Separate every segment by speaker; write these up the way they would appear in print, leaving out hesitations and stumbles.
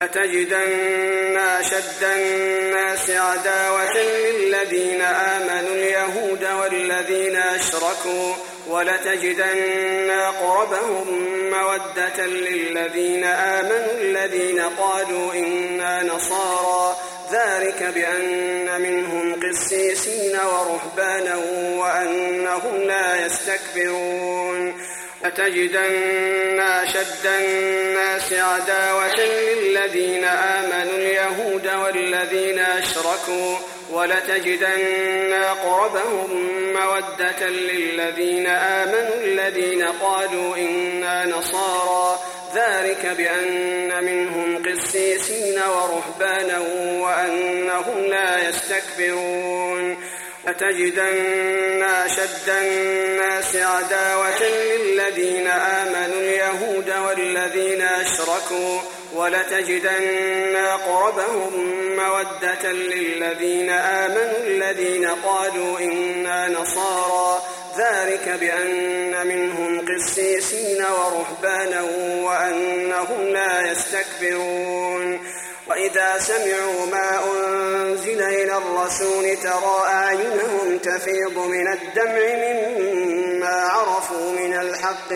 Speaker 1: لتجدن أشد الناس عداوة للذين آمنوا اليهود والذين أشركوا ولتجدن أقربهم مودة للذين آمنوا الذين قالوا إنا نصارى ذلك بأن منهم قسيسين ورهبانا وأنهم لا يستكبرون لتجدن أشد الناس عداوة للذين آمنوا اليهود والذين أشركوا ولتجدن أقربهم مودة للذين آمنوا الذين قالوا إنا نصارى ذلك بأن منهم قسيسين ورهبانا وأنهم لا يستكبرون لتجدن أشد الناس عداوة للذين آمنوا اليهود والذين أشركوا ولتجدن أقربهم مودة للذين آمنوا الذين قالوا إنا نصارى ذلك بأن منهم قسيسين ورهبانا وأنهم لا يستكبرون وإذا سمعوا ما أنزل إلى الرسول ترى أعينهم تفيض من الدمع مما عرفوا من الحق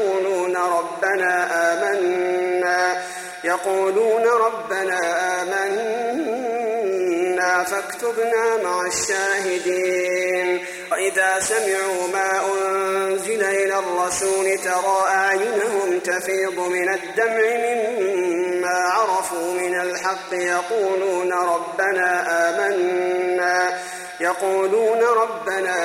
Speaker 1: يقولون ربنا آمنا فاكتبنا مع الشاهدين وإذا سمعوا ما أنزل إلى الرسول ترى أعينهم تفيض من الدمع مما عرفوا من الحق يقولون ربنا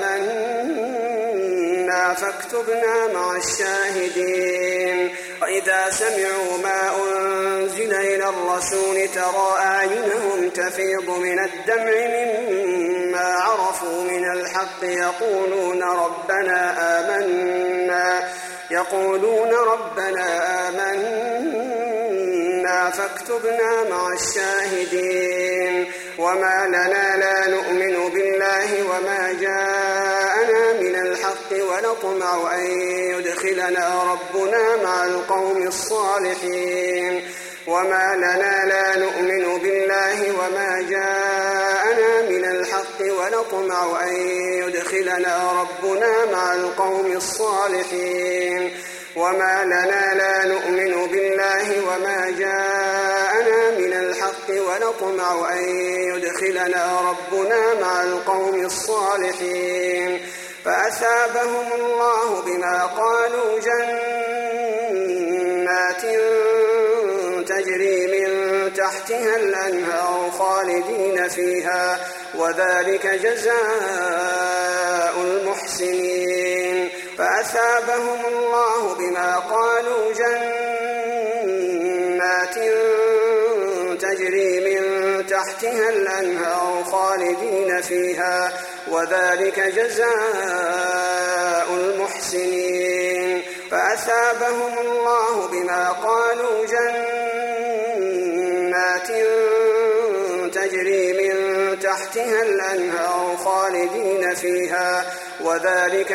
Speaker 1: آمنا فاكتبنا مع الشاهدين وإذا سمعوا ما أنزل إلى الرسول ترى أعينهم تفيض من الدمع مما عرفوا من الحق يقولون ربنا آمنا فاكتبنا مع الشاهدين وما لنا لا نؤمن بالله وما جاءنا من الحق ونطمع أن يدخلنا ربنا مع القوم الصالحين وما لنا لا نؤمن بالله وما جاءنا من الحق ونطمع أن يدخلنا ربنا مع القوم الصالحين وما لنا لا نؤمن بالله وما جاءنا من الحق ونطمع أن يدخلنا ربنا مع القوم الصالحين فأثابهم الله بما قالوا جنات تجري من تحتها الأنهار خالدين فيها وذلك جزاء المحسنين فأثابهم الله بما قالوا جنات تجري من تحتها الأنهار خالدين فيها وذلك جزاء المحسنين فأثابهم الله بما قالوا جنات تجري من تحتها الأنهار خالدين فيها وذلك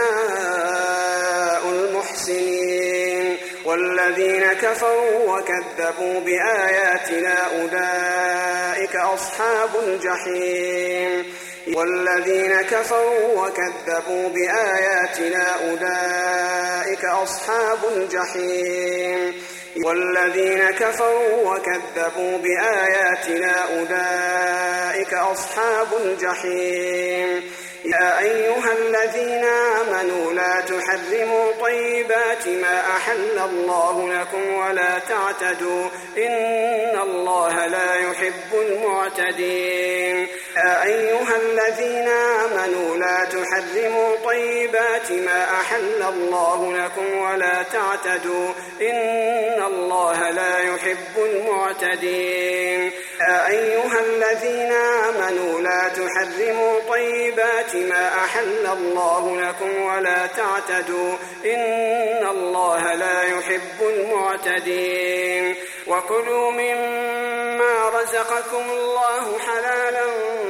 Speaker 1: جزاء المحسنين والذين كفروا وكذبوا بآياتنا أولئك أصحاب الجحيم والذين كفروا وكذبوا بآياتنا أولئك أصحاب الجحيم والذين كفروا وكذبوا بآياتنا أولئك أصحاب الجحيم يا أيها الذين آمنوا لا تحرموا طيبات ما أحل الله لكم ولا تعتدوا إن الله لا يحب المعتدين يا أيها الذين آمنوا لا تحرموا طيبات ما أحل الله لكم ولا تعتدوا إن الله لا يحب المعتدين يا أيها الذين آمنوا لا تحرموا طيبات ما أحل الله لكم ولا تعتدوا إن الله لا يحب المعتدين وكلوا مما رزقكم الله حلالا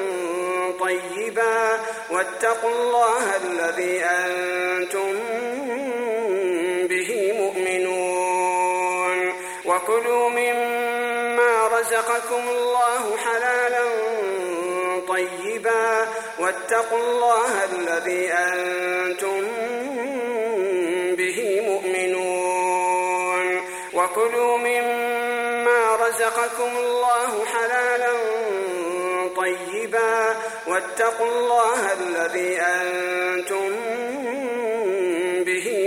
Speaker 1: طيبا واتقوا الله الذي أنتم به مؤمنون وكلوا مما رزقكم الله حلالا طيبا واتقوا الله الذي أنتم به مؤمنون وكلوا مما رزقكم الله حلالا طيبا واتقوا الله الذي أنتم به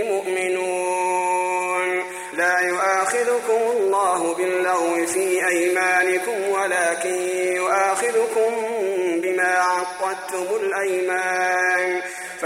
Speaker 1: مؤمنون لا يؤاخذكم الله باللغو في أيمانكم ولكن يؤاخذكم بما عقدتم الأيمان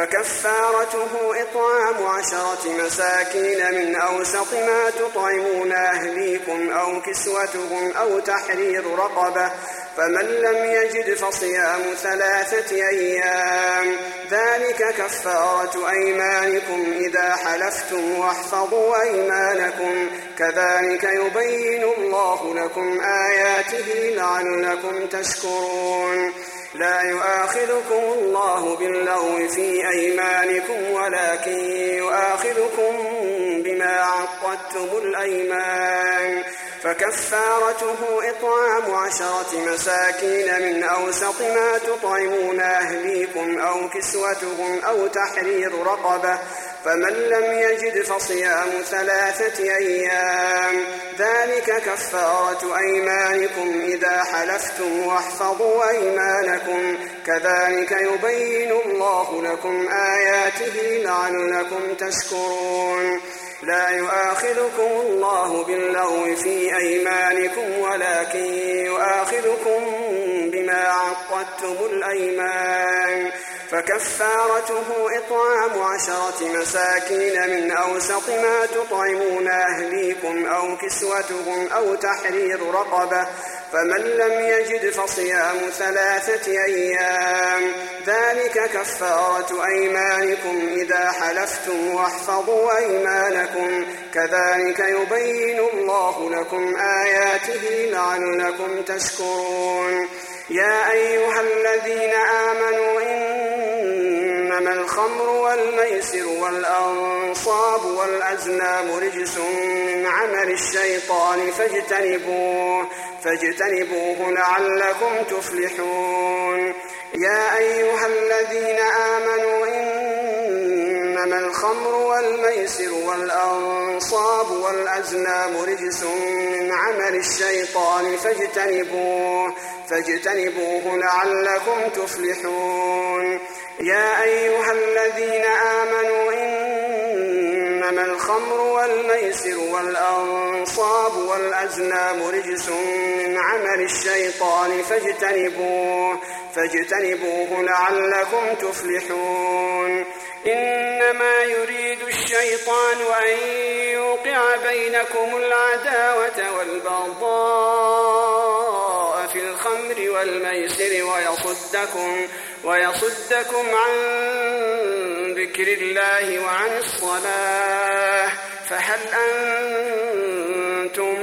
Speaker 1: فكفارته إطعام 10 مساكين من أوسط ما تطعمون أهليكم أو كسوتهم أو تحرير رقبة فمن لم يجد فصيام 3 أيام ذلك كفارة أيمانكم إذا حلفتم واحفظوا أيمانكم كذلك يبين الله لكم آياته لعلكم تشكرون لا يؤاخذكم الله باللغو في أيمانكم ولكن يؤاخذكم بما عقدتم الأيمان فكفارته إطعام 10 مساكين من أوسط ما تطعمون أهليكم أو كسوتهم أو تحرير رقبة فمن لم يجد فصيام 3 أيام ذلك كفارة أيمانكم إذا حلفتم واحفظوا أيمانكم كذلك يبين الله لكم آياته لعلكم تشكرون لا يؤاخذكم الله باللغو في أيمانكم ولكن يؤاخذكم بما عقدتم الأيمان فكفارته إطعام 10 مساكين من أوسط ما تطعمون أهليكم أو كسوتهم أو تحرير رقبة فمن لم يجد فصيام 3 أيام ذلك كفارة أيمانكم إذا حلفتم واحفظوا أيمانكم كذلك يبين الله لكم آياته لعلكم تشكرون يا أيها الذين آمنوا إنما الخمر والميسر والأنصاب والأزلام رجس من عمل الشيطان فاجتنبوه لعلكم تفلحون يا أيها الذين آمنوا إنما الخمر والميسر والأنصاب والأزلام رجس من عمل الشيطان فاجتنبوه لعلكم تفلحون يا أيها الذين آمنوا إنما الخمر والميسر والأنصاب والأزلام رجس من عمل الشيطان فاجتنبوه لعلكم تفلحون إنما يريد الشيطان أن يوقع بينكم العداوة والبغضاء في الخمر والميسر ويصدكم عن ذكر الله وعن الصلاة فهل أنتم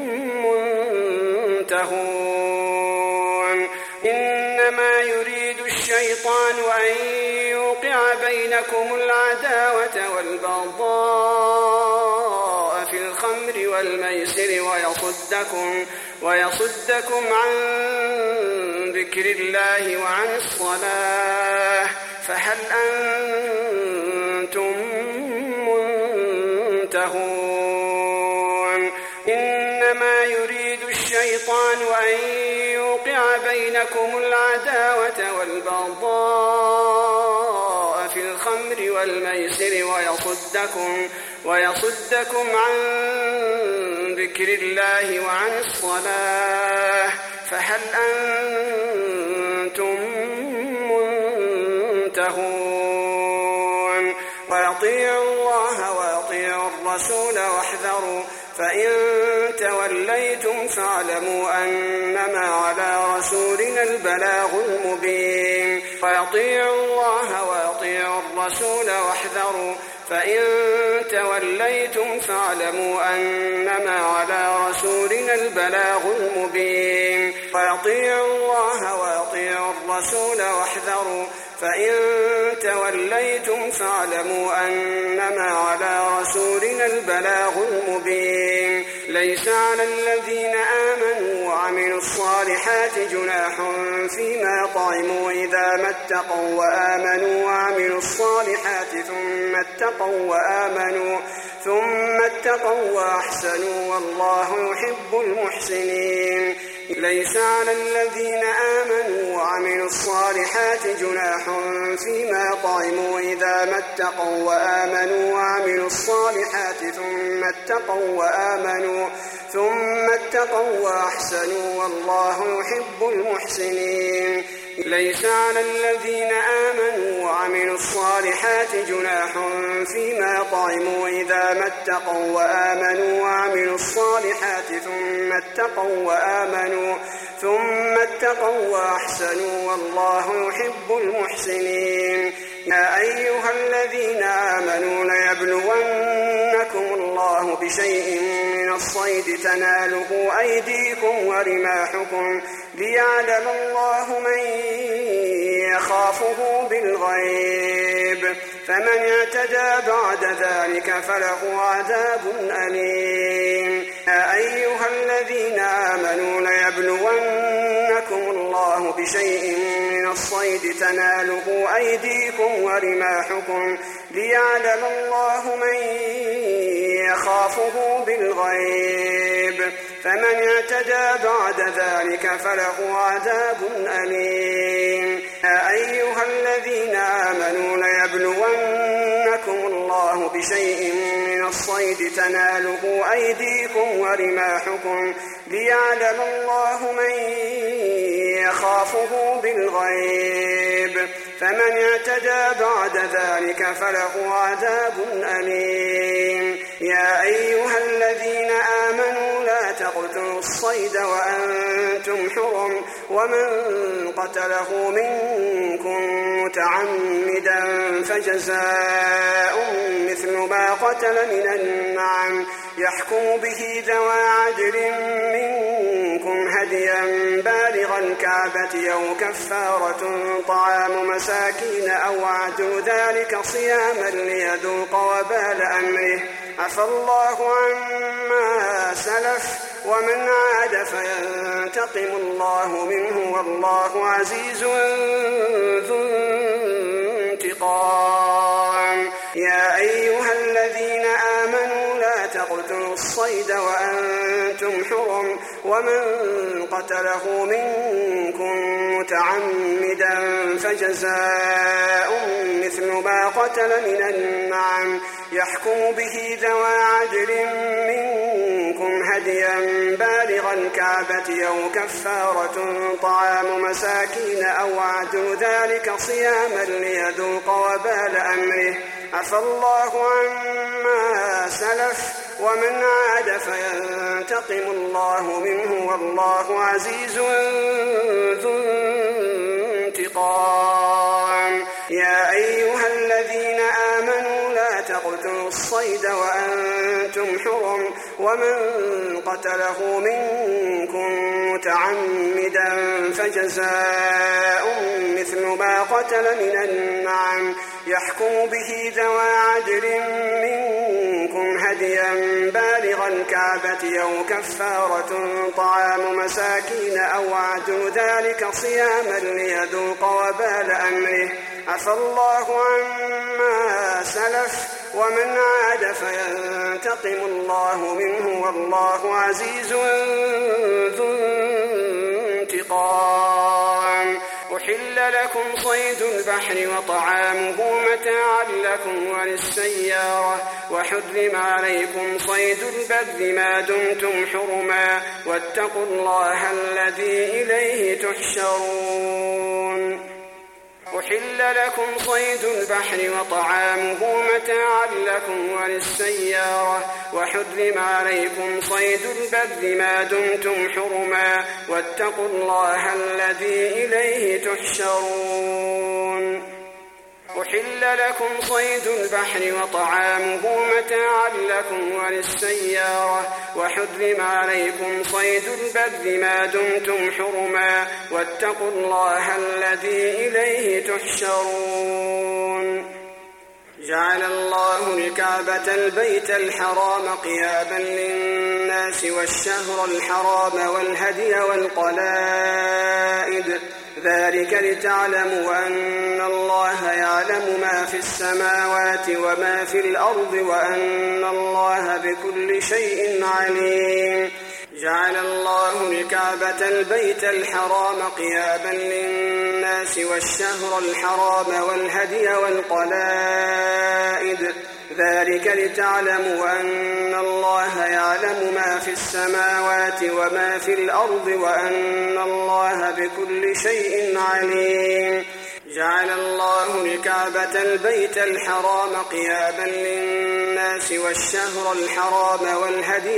Speaker 1: منتهون إنما يريد الشيطان أن يوقع بينكم العداوة والبغضاء في الخمر والميسر ويصدكم عن ذكر الله وعن الصلاة فهل أنتم منتهون إنما يريد الشيطان أن يوقع بينكم العداوة والبغضاء في الخمر والميسر ويصدكم عن ذكر الله وعن الصلاة فهل أنتم منتهون وأطيعوا الله وأطيعوا الرسول واحذروا فإن توليتم فاعلموا أنما على رسولنا البلاغ المبين وأطيعوا الله وأطيعوا الرسول واحذروا فإن توليتم فاعلموا أنما على رسولنا البلاغ المبين وأطيعوا الله وأطيعوا الرسول واحذروا فإن توليتم فاعلموا أنما على رسولنا البلاغ المبين ليس على الذين آمنوا وعملوا الصالحات جناح فيما طعموا إذا ما اتقوا وآمنوا وعملوا الصالحات ثم اتقوا وأحسنوا والله يحب المحسنين. ليس على الذين آمنوا وعملوا الصالحات جناح فيما طعموا إذا ما اتقوا وآمنوا وعملوا الصالحات ثم اتقوا وأحسنوا والله يحب المحسنين. ليس على الذين آمنوا وعملوا الصالحات جناح فيما طعموا إذا ما اتقوا وآمنوا وعملوا الصالحات ثم اتقوا وأحسنوا والله يحب المحسنين. يا أيها الذين آمنوا ليبلونكم الله بشيء من الصيد تناله أيديكم ورماحكم ليعلم الله من يخافه بالغيب، فمن اعتدى بعد ذلك فله عذاب أليم. يا أيها الذين آمنوا ليبلونكم الله بشيء من الصيد تناله أيديكم ورماحكم ليعلم الله من يخافه بالغيب، فمن اعتدى بعد ذلك فله عذاب أليم. يا أيها الذين آمنوا ليبلونكم الله بشيء من الصيد تناله أيديكم ورماحكم ليعلم الله من يخافه بالغيب، فمن اعتدى بعد ذلك فله عذاب أليم. يا أيها الذين آمنوا لا تقتلوا الصيد وأنتم حرم، ومن قتله منكم متعمدا فجزاء مثل ما قتل من النعم يحكم به ذوى عدل منكم هديا بالغ الكعبة أو كفارة طعام مساكين أو عدل ذلك صياما ليذوق وبال أمره. عفى الله عما سلف ومن عاد فينتقم الله منه والله عزيز ذو انتقام. يا أيها الذين آمنوا لا تقتلوا الصيد وأنتم حرم، ومن قتله منكم متعمدا فجزاء مثل ما قتل من النعم يحكم به ذوى عدل منكم هديا بالغ الكعبة أو كفارة طعام مساكين أو عدل ذلك صياما ليذوق وبال أمره. عفى الله عما سلف ومن عاد فينتقم الله منه والله عزيز ذو انتقام. يا أيها الذين آمنوا لا تقتلوا الصيد وأنتم حرم، ومن قتله منكم متعمدا فجزاء مثل ما قتل من النعم يحكم به ذوى عدل منكم هديا بالغ الكعبة أو كفارة طعام مساكين أو عدل ذلك صياما ليذوق وبال أمره. عفى الله عما سلف ومن عاد فينتقم الله منه والله عزيز ذو انتقام. أحل لكم صيد البحر وطعامه متاعا لكم وللسيارة، وحرم عليكم صيد البر ما دمتم حرما، واتقوا الله الذي إليه تحشرون. أحل لكم صيد البحر وطعامه متاعا لكم وللسيارة، وحرم عليكم صيد البر ما دمتم حرما، واتقوا الله الذي إليه تحشرون. أحل لكم صيد البحر وطعامه متاعا لكم وللسيارة، وحرم عليكم صيد البر ما دمتم حرما، واتقوا الله الذي إليه تحشرون. جعل الله الكعبة البيت الحرام قياما للناس والشهر الحرام والهدي والقلائد ذلك لتعلموا أن الله يعلم ما في السماوات وما في الأرض وأن الله بكل شيء عليم جعل الله الكعبة البيت الحرام قياما للناس والشهر الحرام والهدي والقلائد ذلك لتعلموا أن الله يعلم ما في السماوات وما في الأرض وأن الله بكل شيء عليم جعل الله الكعبة البيت الحرام قياما للناس والشهر الحرام والهدي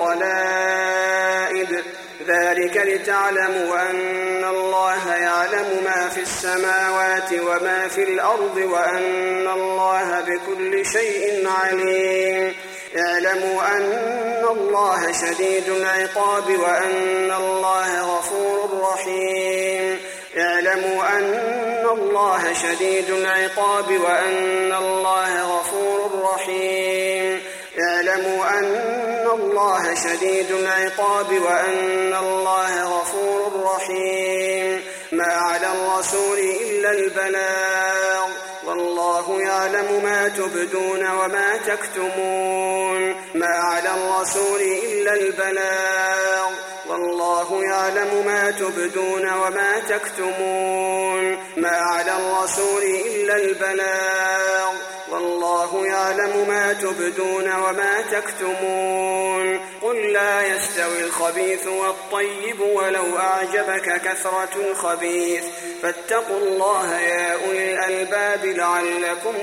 Speaker 1: والقلائد ذلك لتعلموا أن الله يعلم ما في السماوات وما في الأرض وأن الله بكل شيء عليم اعلموا أن الله شديد العقاب وأن الله غفور رحيم اعلموا أن الله شديد العقاب وأن الله غفور رحيم اعلموا أن الله شديد العقاب وأن الله غفور رحيم ما على الرسول إلا البلاغ والله يعلم ما تبدون وما تكتمون ما على الرسول إلا البلاغ والله يعلم ما تبدون وما تكتمون ما على الرسول إلا البلاغ والله يعلم ما تبدون وما تكتمون قل لا يستوي الخبيث والطيب ولو أعجبك كثرة الخبيث فاتقوا الله يا أولي الألباب لعلكم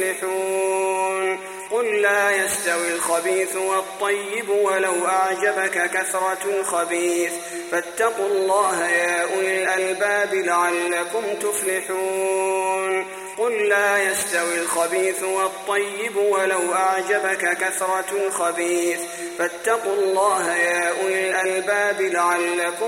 Speaker 1: تفلحون قل لا يستوي الخبيث والطيب ولو أعجبك كثرة الخبيث فاتقوا الله يا أولي الألباب لعلكم تفلحون قل لا يستوي الخبيث والطيب ولو أعجبك كثرة الخبيث فاتقوا الله يا أولي الألباب لعلكم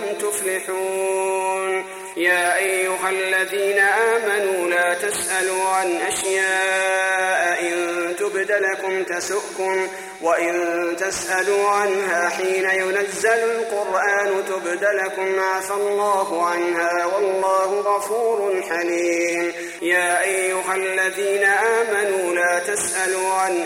Speaker 1: تفلحون يا أيها الذين آمنوا لا تسألوا عن أشياء إن تبد لكم تسؤكم وإن تسألوا عنها حين ينزل القرآن تبد لكم عفى الله عنها والله غفور حليم يا أيها الذين آمنوا لا تسألوا عن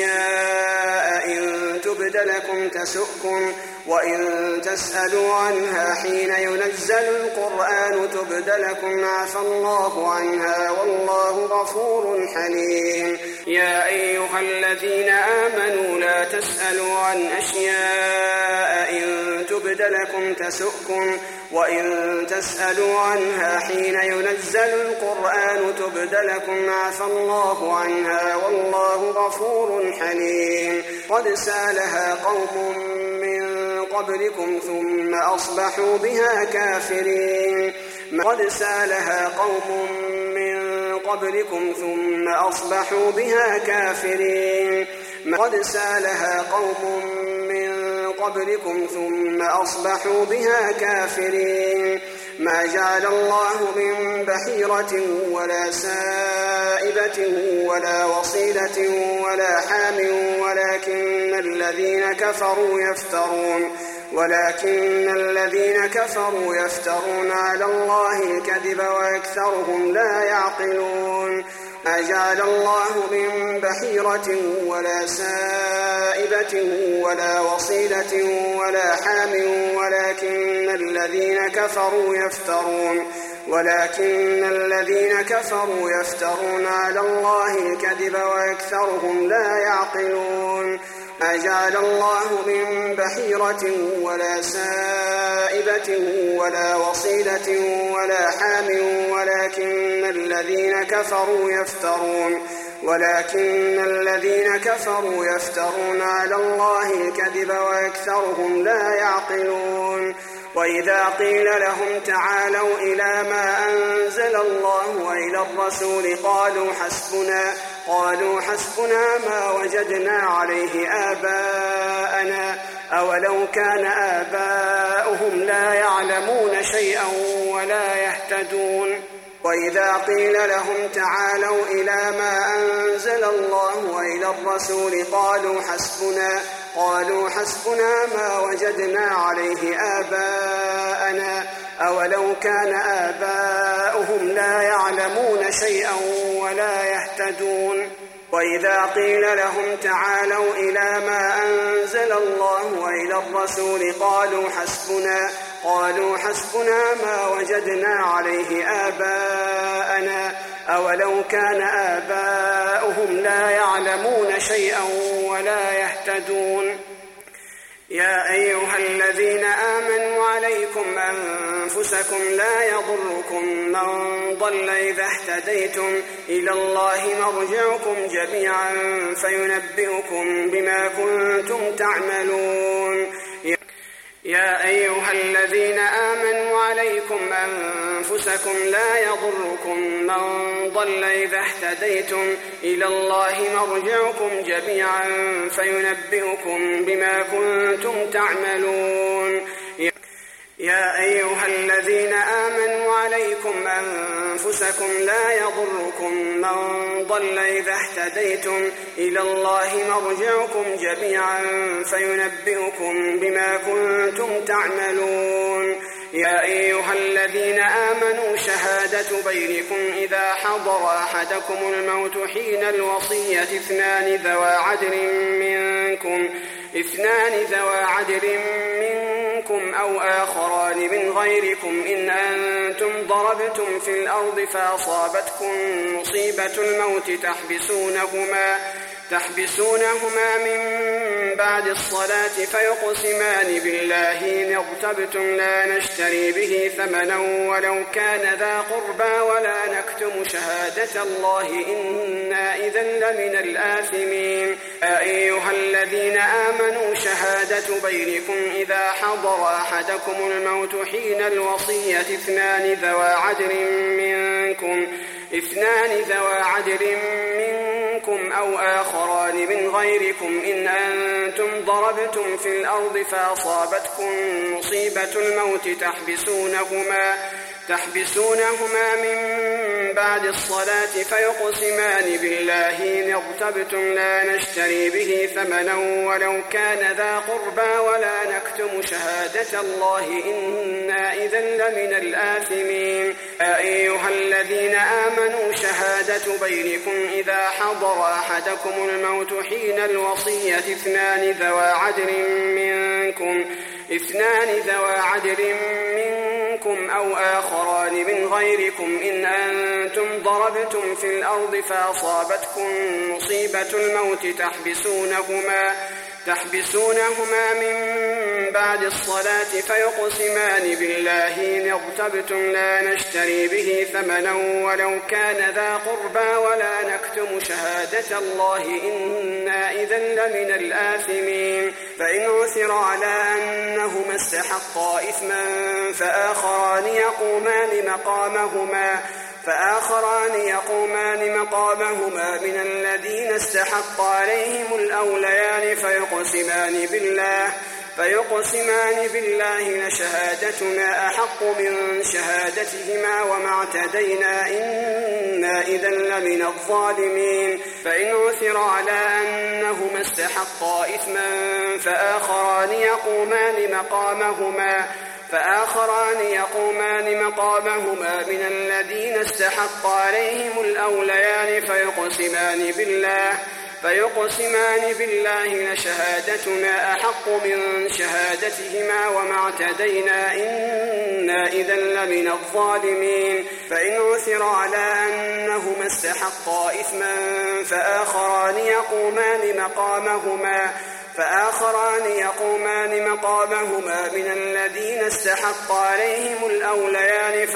Speaker 1: أشياء إن تبد لكم تسؤكم وإن تسألوا عنها حين ينزل القرآن تبد لكم عفى الله عنها والله غفور حليم يا أيها الذين آمنوا لا تسألوا عن أشياء إن تبد لكم تسؤكم وإن تسألوا عنها حين ينزل القرآن تبد لكم عفى الله عنها والله غفور حليم قد سألها قوم من قبلكم ثم أصبحوا بها كافرين قد سألها قوم من قبلكم ثم أصبحوا بها كافرين قد سألها قوم من قبلكم ثم أصبحوا بها كافرين ما جعل الله من بحيرة ولا سائبة ولا وصيلة ولا حام ولكن الذين كفروا يفترون على الله الكذب وأكثرهم لا يعقلون ما جعل الله من بحيرة ولا سائبة ولا وصيلة ولا حام ولكن الذين كفروا يفترون على الله الكذب وأكثرهم لا يعقلون ما جعل الله من بحيرة ولا سائبة ولا وصيلة ولا حام ولكن الذين كفروا يفترون على الله الكذب وأكثرهم لا يعقلون وإذا قيل لهم تعالوا إلى ما أنزل الله وإلى الرسول قالوا حسبنا ما وجدنا عليه آباءنا أولو كان آباؤهم لا يعلمون شيئا ولا يهتدون وإذا قيل لهم تعالوا إلى ما أنزل الله وإلى الرسول قالوا حسبنا ما وجدنا عليه آباءنا أولو كان آباؤهم لا يعلمون شيئا ولا يهتدون وإذا قيل لهم تعالوا إلى ما أنزل الله وإلى الرسول قالوا حسبنا ما وجدنا عليه آباءنا أولو كان آباؤهم لا يعلمون شيئا ولا يهتدون يا أيها الذين آمنوا عليكم أنفسكم لا يضركم من ضل إذا اهتديتم إلى الله مرجعكم جميعا فينبئكم بما كنتم تعملون يا أيها الذين آمنوا عليكم أنفسكم لا يضركم من ضل إذا اهتديتم إلى الله مرجعكم جميعا فينبئكم بما كنتم تعملون يا أيها الذين آمنوا عليكم أنفسكم لا يضركم من ضل إذا اهتديتم إلى الله مرجعكم جميعا فينبئكم بما كنتم تعملون يا أيها الذين آمنوا شهادة بينكم إذا حضر أحدكم الموت حين الوصية اثنان ذوى عدل منكم أو آخران من غيركم إن أنتم ضربتم في الأرض فأصابتكم مصيبة الموت تحبسونهما من بعد الصلاة فيقسمان بالله إن ارتبتم لا نشتري به ثمنا ولو كان ذا قربى ولا نكتم شهادة الله إنا إذا لمن الآثمين يا أيها الذين آمنوا شهادة بينكم إذا حضر أحدكم الموت حين الوصية اثنان ذوى عدل منكم أو آخران من غيركم إن أنتم ضربتم في الأرض فأصابتكم مصيبة الموت تحبسونهما من بعد الصلاة فيقسمان بالله إن ارتبتم لا نشتري به ثمنا ولو كان ذا قربى ولا نكتم شهادة الله إنا إذا لمن الآثمين يا أيها الذين آمنوا شهادة بينكم إذا حضر أحدكم الموت حين الوصية اثنان ذوى عدل منكم أو آخران من غيركم إن أنتم ضربتم في الأرض فأصابتكم مصيبة الموت تحبسونهما من بعد الصلاة فيقسمان بالله إن ارتبتم لا نشتري به ثمنا ولو كان ذا قربى ولا نكتم شهادة الله إنا إذا لمن الآثمين فإن عثر على أنهما استحقا إثما فآخران يقومان مقامهما من الذين استحق عليهم الأوليان فيقسمان بالله لشهادتنا أحق من شهادتهما وما اعتدينا إنا إذا لمن الظالمين فإن عثر على أنهما استحقا إثما فآخران يقومان مقامهما من الذين استحق عليهم الأوليان فيقسمان بالله لشهادتنا أحق من شهادتهما وما اعتدينا إنا إذا لمن الظالمين فإن عثر على أنهما استحقا إثما فآخران يقومان مقامهما من الذين استحق عليهم الأوليان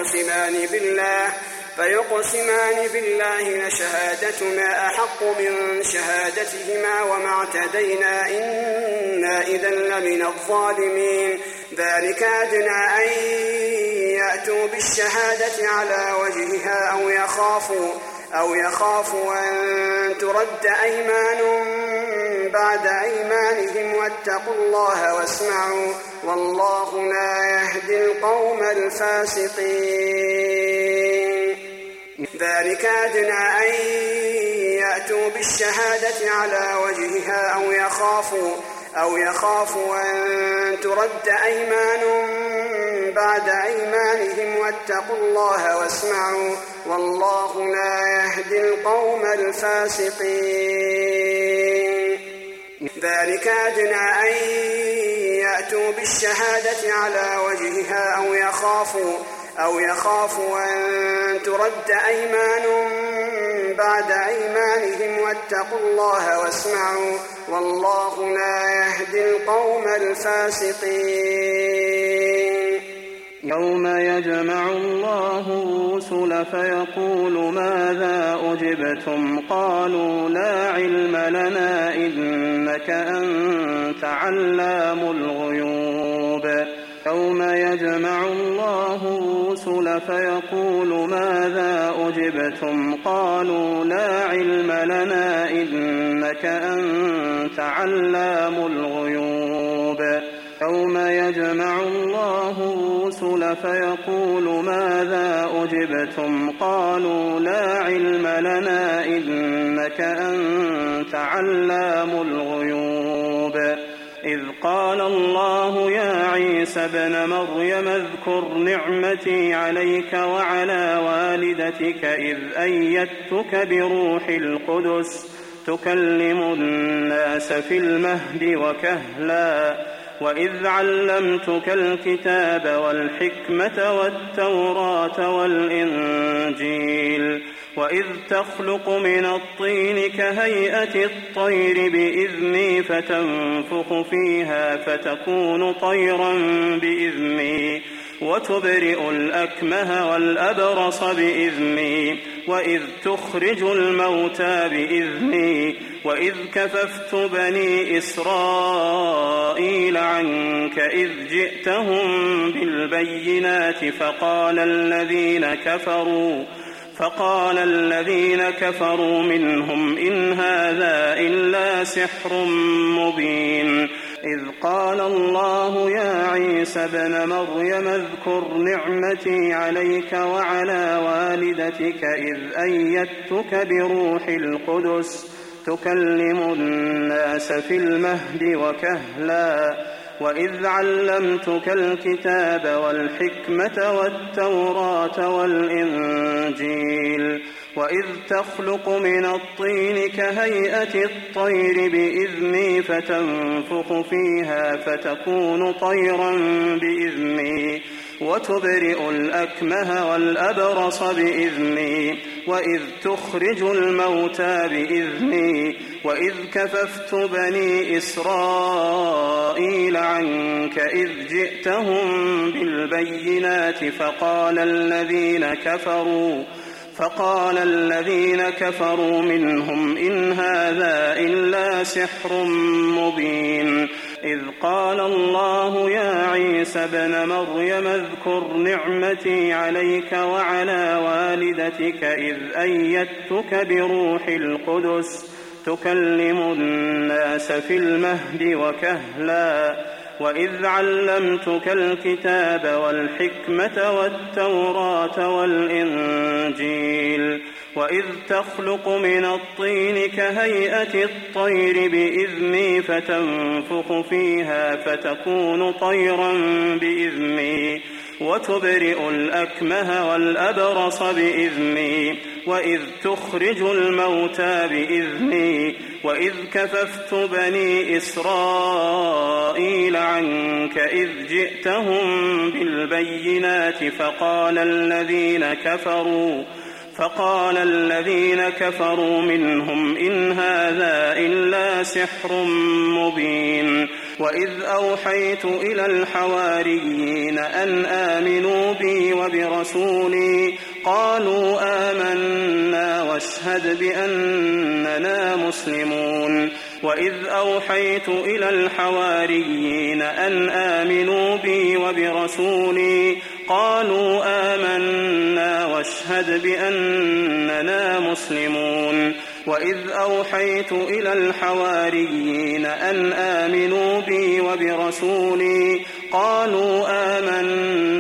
Speaker 1: فيقسمان بالله لشهادتنا أحق من شهادتهما وما اعتدينا إنا إذا لمن الظالمين ذلك أدنى أن يأتوا بالشهادة على وجهها أو يخافوا أن ترد أيمان بعد أيمانهم واتقوا الله واسمعوا والله لا يهدي القوم الفاسقين ذلك أدنى أن يأتوا بالشهادة على وجهها أو يخافوا أن ترد أيمان بعد أيمانهم واتقوا الله واسمعوا والله لا يهدي القوم الفاسقين. ذلك أدنى أن يأتوا بالشهادة على وجهها أو يخافوا أن ترد أيمان بعد أيمانهم واتقوا الله واسمعوا والله لا يهدي القوم الفاسقين.
Speaker 2: يوم يجمع الله الرسل فيقول ماذا أجبتم قالوا لا علم لنا إنك أنت علام الغيوب. يوم يجمع الله الرسل فيقول ماذا أجبتم قالوا لا علم لنا إنك أنت علام الغيوب. يوم يجمع الله الرسل فيقول ماذا أجبتم قالوا لا علم لنا إنك أنت علام الغيوب. إذ قال الله يا عيسى ابن مريم اذكر نعمتي عليك وعلى والدتك إذ أيدتك بروح القدس تكلم الناس في المهد وكهلا وإذ علمتك الكتاب والحكمة والتوراة والإنجيل وإذ تخلق من الطين كهيئة الطير بإذني فتنفخ فيها فتكون طيرا بإذني وتبرئ الأكمه والأبرص بإذني وإذ تخرج الموتى بإذني وإذ كففت بني إسرائيل عنك إذ جئتهم بالبينات فقال الذين كفروا منهم إن هذا إلا سحر مبين. إذ قال الله يا عيسى ابن مريم اذكر نعمتي عليك وعلى والدتك إذ أيدتك بروح القدس تكلم الناس في المهد وكهلا وإذ علمتك الكتاب والحكمة والتوراة والإنجيل وإذ تخلق من الطين كهيئة الطير بإذني فتنفخ فيها فتكون طيرا بإذني وتبرئ الأكمه والأبرص بإذني وإذ تخرج الموتى بإذني وإذ كففت بني إسرائيل عنك إذ جئتهم بالبينات فقال الذين كفروا منهم إن هذا إلا سحر مبين. إذ قال الله يا عيسى ابن مريم اذكر نعمتي عليك وعلى والدتك إذ أيدتك بروح القدس تكلم الناس في المهد وكهلا وإذ علمتك الكتاب والحكمة والتوراة والإنجيل وإذ تخلق من الطين كهيئة الطير بإذني فتنفخ فيها فتكون طيرا بإذني وتبرئ الأكمه والأبرص بإذني وإذ تخرج الموتى بإذني وإذ كففت بني إسرائيل عنك إذ جئتهم بالبينات فقال الذين كفروا منهم إن هذا إلا سحر مبين. وإذ أوحيت إلى الحواريين أن آمنوا بي وبرسولي قالوا آمنا واشهد بأننا مسلمون. وإذ أوحيت إلى الحواريين أن آمنوا بي وبرسولي قالوا آمنا واشهد بأننا مسلمون. وإذ أوحيت إلى الحواريين أن آمنوا بي وبرسولي قالوا آمنا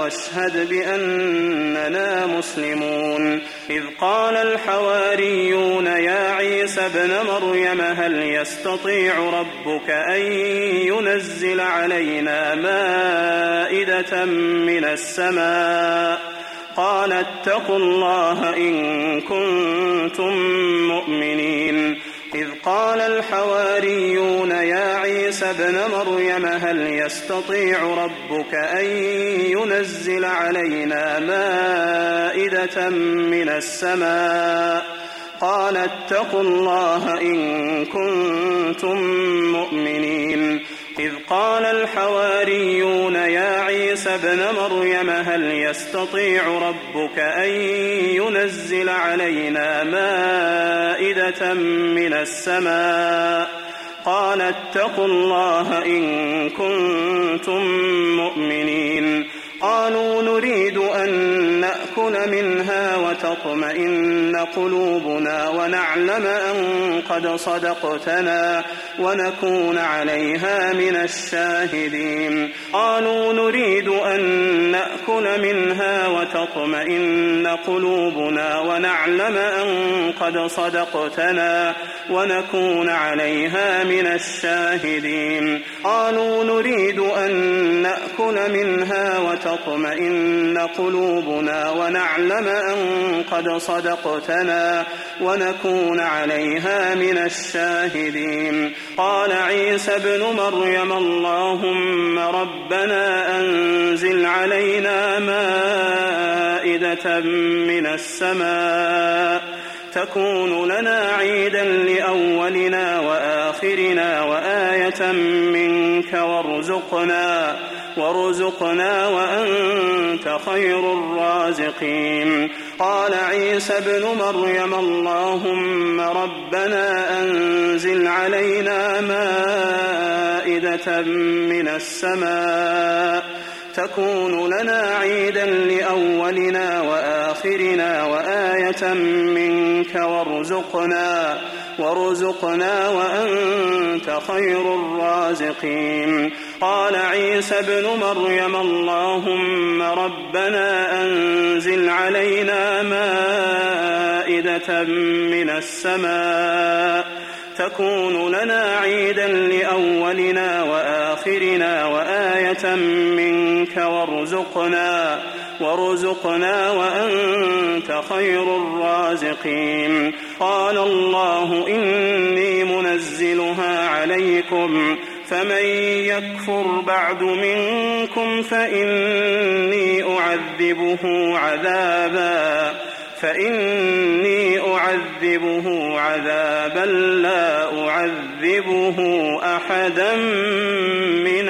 Speaker 2: واشهد بأننا مسلمون إذ قال الحواريون يا عيسى ابن مريم هل يستطيع ربك أن ينزل علينا مائدة من السماء قال اتقوا الله إن كنتم مؤمنين إذ قال الحواريون يا عيسى ابن مريم هل يستطيع ربك أن ينزل علينا مائدة من السماء قال اتقوا الله إن كنتم مؤمنين إذ قال الحواريون يا عيسى ابن مريم هل يستطيع ربك أن ينزل علينا مائدة من السماء قال اتقوا الله إن كنتم مؤمنين قالوا نريد أن نأكل منها وتطمئن قلوبنا ونعلم أن قد صدقتنا ونكون عليها من الشاهدين قالوا نريد أن نأكل منها وتطمئن قلوبنا ونعلم أن قد صدقتنا ونكون عليها من الشاهدين قالوا نريد أن نأكل منها وتطمئن قلوبنا ونعلم أن قد صدقتنا ونكون عليها من الشاهدين قال عيسى ابن مريم اللهم ربنا أنزل علينا مائدة من السماء تكون لنا عيدا لأولنا وآخرنا وآية منك وارزقنا وأنت خير الرازقين قال عيسى ابن مريم اللهم ربنا أنزل علينا مائدة من السماء تكون لنا عيدا لأولنا وآخرنا وآية منك وارزقنا وأنت خير الرازقين قال عيسى ابن مريم اللهم ربنا أنزل علينا مائدة من السماء تكون لنا عيدا لأولنا وآخرنا وآية منك وارزقنا وأنت خير الرازقين قال الله إني منزلها عليكم فمن يكفر بعد منكم فإني أعذبه عذابا لا أعذبه أحدا من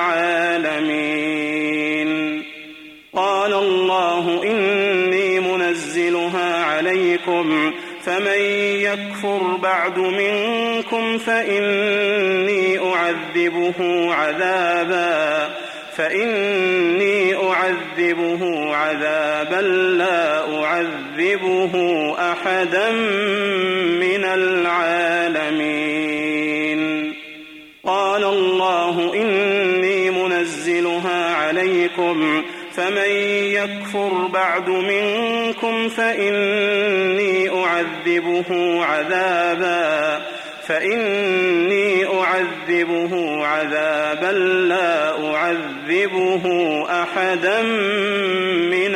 Speaker 2: العالمين قال الله إني منزلها عليكم فمن يكفر بعد منكم فإني أعذبه عذابا لا أعذبه أحدا من العالمين قال الله إني منزلها عليكم فمن يكفر بعد منكم فإني أعذبه عذابا لا أعذبه أحدا من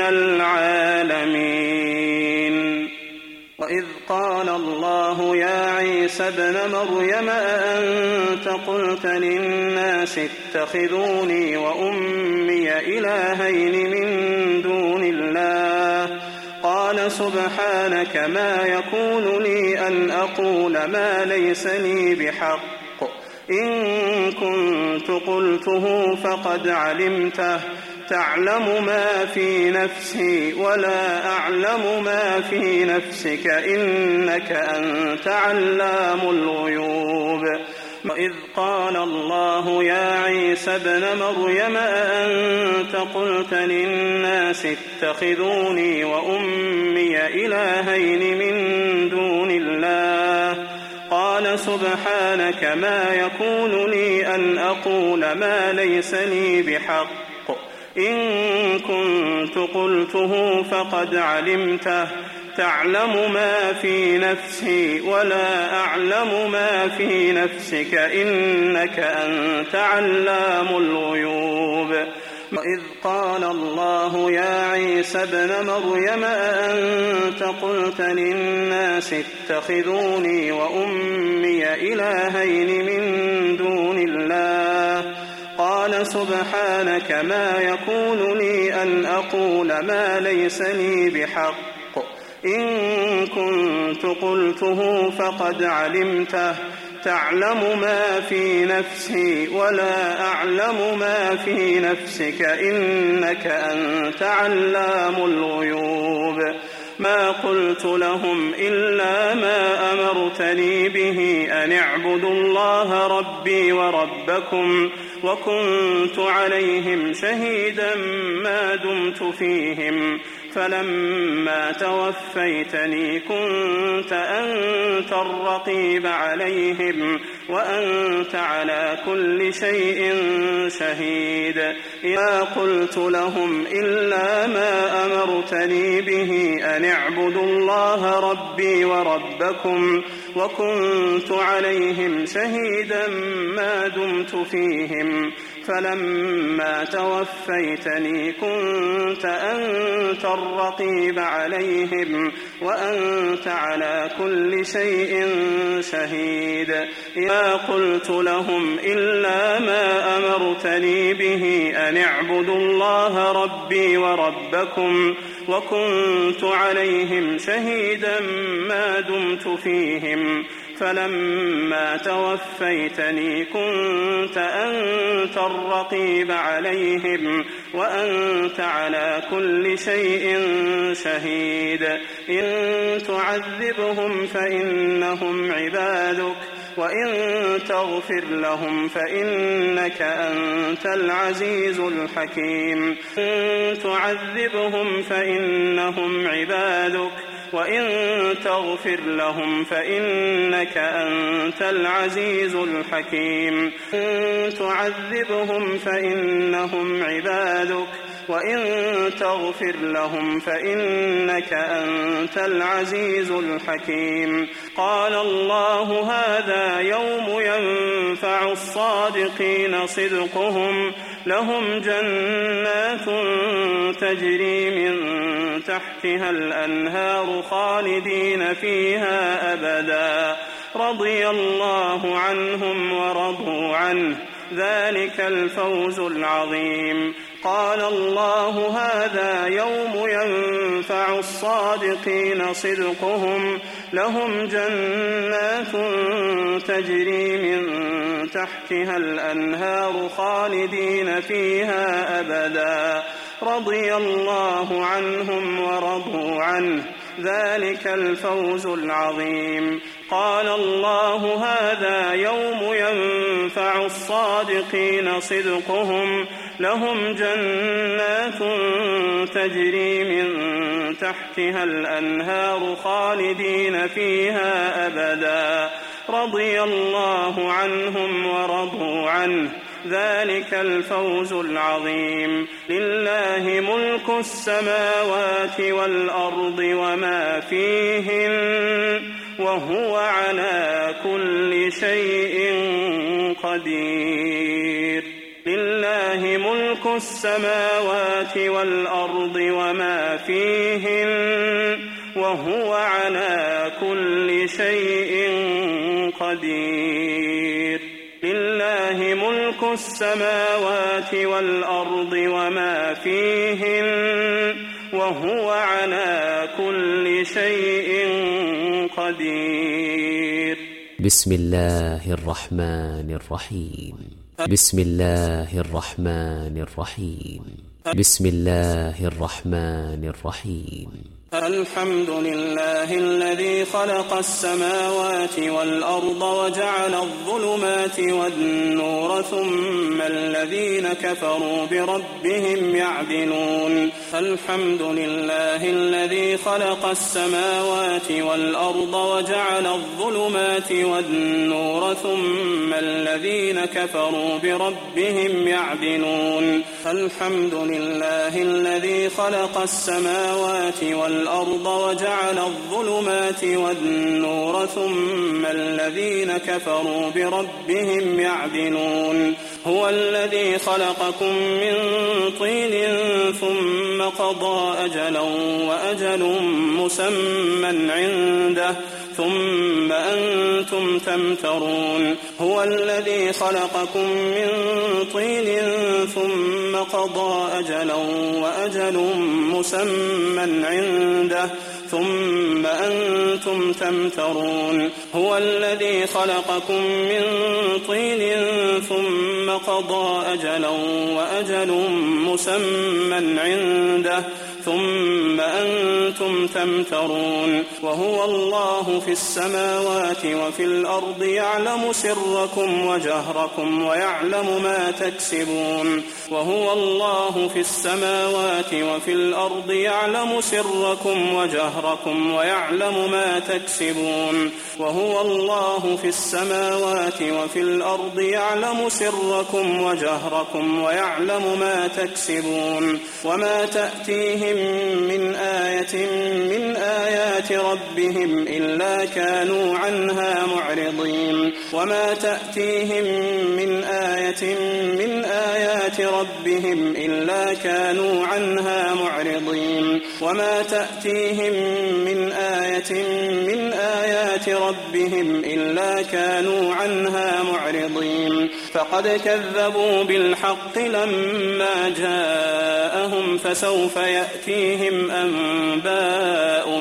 Speaker 2: العالمين وإذ قال الله يا عيسى ابن مريم أأنت قلت للناس اتخذوني وأمي إلهين من دون الله قال سبحانك ما يكون لي أن أقول ما ليس لي بحق إن كنت قلته فقد علمته تعلم ما في نفسي ولا أعلم ما في نفسك إنك أنت علام الغيوب وإذ قال الله يا عيسى ابن مريم أأنت قلت للناس اتخذوني وأمي إلهين من دون الله قال سبحانك ما يكون لي أن أقول ما ليس لي بحق إن كنت قلته فقد علمته تعلم ما في نفسي ولا أعلم ما في نفسك إنك أنت علام الغيوب وإذ قال الله يا عيسى ابن مريم أأنت قلت للناس اتخذوني وأمي إلهين من دون الله قال سبحانك ما يكون لي أن أقول ما ليس لي بحق إن كنت قلته فقد علمته تعلم ما في نفسي ولا أعلم ما في نفسك إنك أنت علام الغيوب ما قلت لهم إلا ما أمرتني به أن اعبدوا الله ربي وربكم وكنت عليهم شهيدا ما دمت فيهم فلما توفيتني كنت أنت الرقيب عليهم وأنت على كل شيء شهيد ما قلت لهم إلا ما أمرتني به أن اعبدوا الله ربي وربكم وكنت عليهم شهيدا ما دمت فيهم فلما توفيتني كنت أنت الرقيب عليهم وأنت على كل شيء شهيد ما قلت لهم إلا ما أمرتني به أن اعبدوا الله ربي وربكم وكنت عليهم شهيدا ما دمت فيهم فلما توفيتني كنت أنت الرقيب عليهم وأنت على كل شيء شهيد إن تعذبهم فإنهم عبادك وإن تغفر لهم فإنك أنت العزيز الحكيم إن تعذبهم فإنهم عبادك وإن تغفر لهم فإنك أنت العزيز الحكيم إن تعذبهم فإنهم عبادك وإن تغفر لهم فإنك أنت العزيز الحكيم قال الله هذا يوم ينفع الصادقين صدقهم لهم جنات تجري من تحتها الأنهار خالدين فيها أبدا رضي الله عنهم ورضوا عنه ذلك الفوز العظيم قال الله هذا يوم ينفع الصادقين صدقهم لهم جنات تجري من تحتها الأنهار خالدين فيها أبدا رضي الله عنهم ورضوا عنه ذلك الفوز العظيم قال الله هذا يوم ينفع الصادقين صدقهم لهم جنات تجري من تحتها الأنهار خالدين فيها أبدا رضي الله عنهم ورضوا عنه ذلك الفوز العظيم لله ملك السماوات والأرض وما فيهن وهو على كل شيء قدير لله ملك السماوات والأرض وما فيهن وهو على كل شيء قدير لله ملك السماوات والأرض وما فيهن وهو على كل شيء قدير
Speaker 3: بسم الله الرحمن الرحيم بسم الله الرحمن الرحيم بسم الله الرحمن الرحيم
Speaker 2: الحمد لله الذي خلق السماوات والأرض وجعل الظلمات والنور ثم الذين كفروا بربهم يعدلون الحمد لله الذي خلق السماوات والأرض وجعل الظلمات والنور ثم الذين كفروا بربهم يعدلون الحمد لله الذي خلق السماوات والأرض وجعل الظلمات والنور ثم الذين كفروا بربهم يعدلون هو الذي خلقكم من طين ثم قضى أجلا وأجل مسمى عنده ثم أنتم تمترون هو الذي خلقكم من طين ثم قضى أجلا وأجل مسمى عنده ثم أنتم تمترون هو الذي خلقكم من طين ثم قضى أجلا وأجل مسمى عنده ثم أنتم تمترون وهو الله في السماوات وفي الأرض يعلم سركم وجهركم ويعلم ما تكسبون وهو الله في السماوات وفي الأرض يعلم سركم وجهركم ويعلم ما تكسبون وهو الله في السماوات وفي الأرض يعلم سركم وجهركم ويعلم ما تكسبون وما تأتيهم من آية من آيات ربهم إلا كانوا عنها معرضين وما تأتيهم من آية من آيات ربهم إلا كانوا عنها معرضين وما تأتيهم من آية من آيات ربهم إلا كانوا عنها معرضين فقد كذبوا بالحق لما جاءهم فسوف يأتيهم أنباء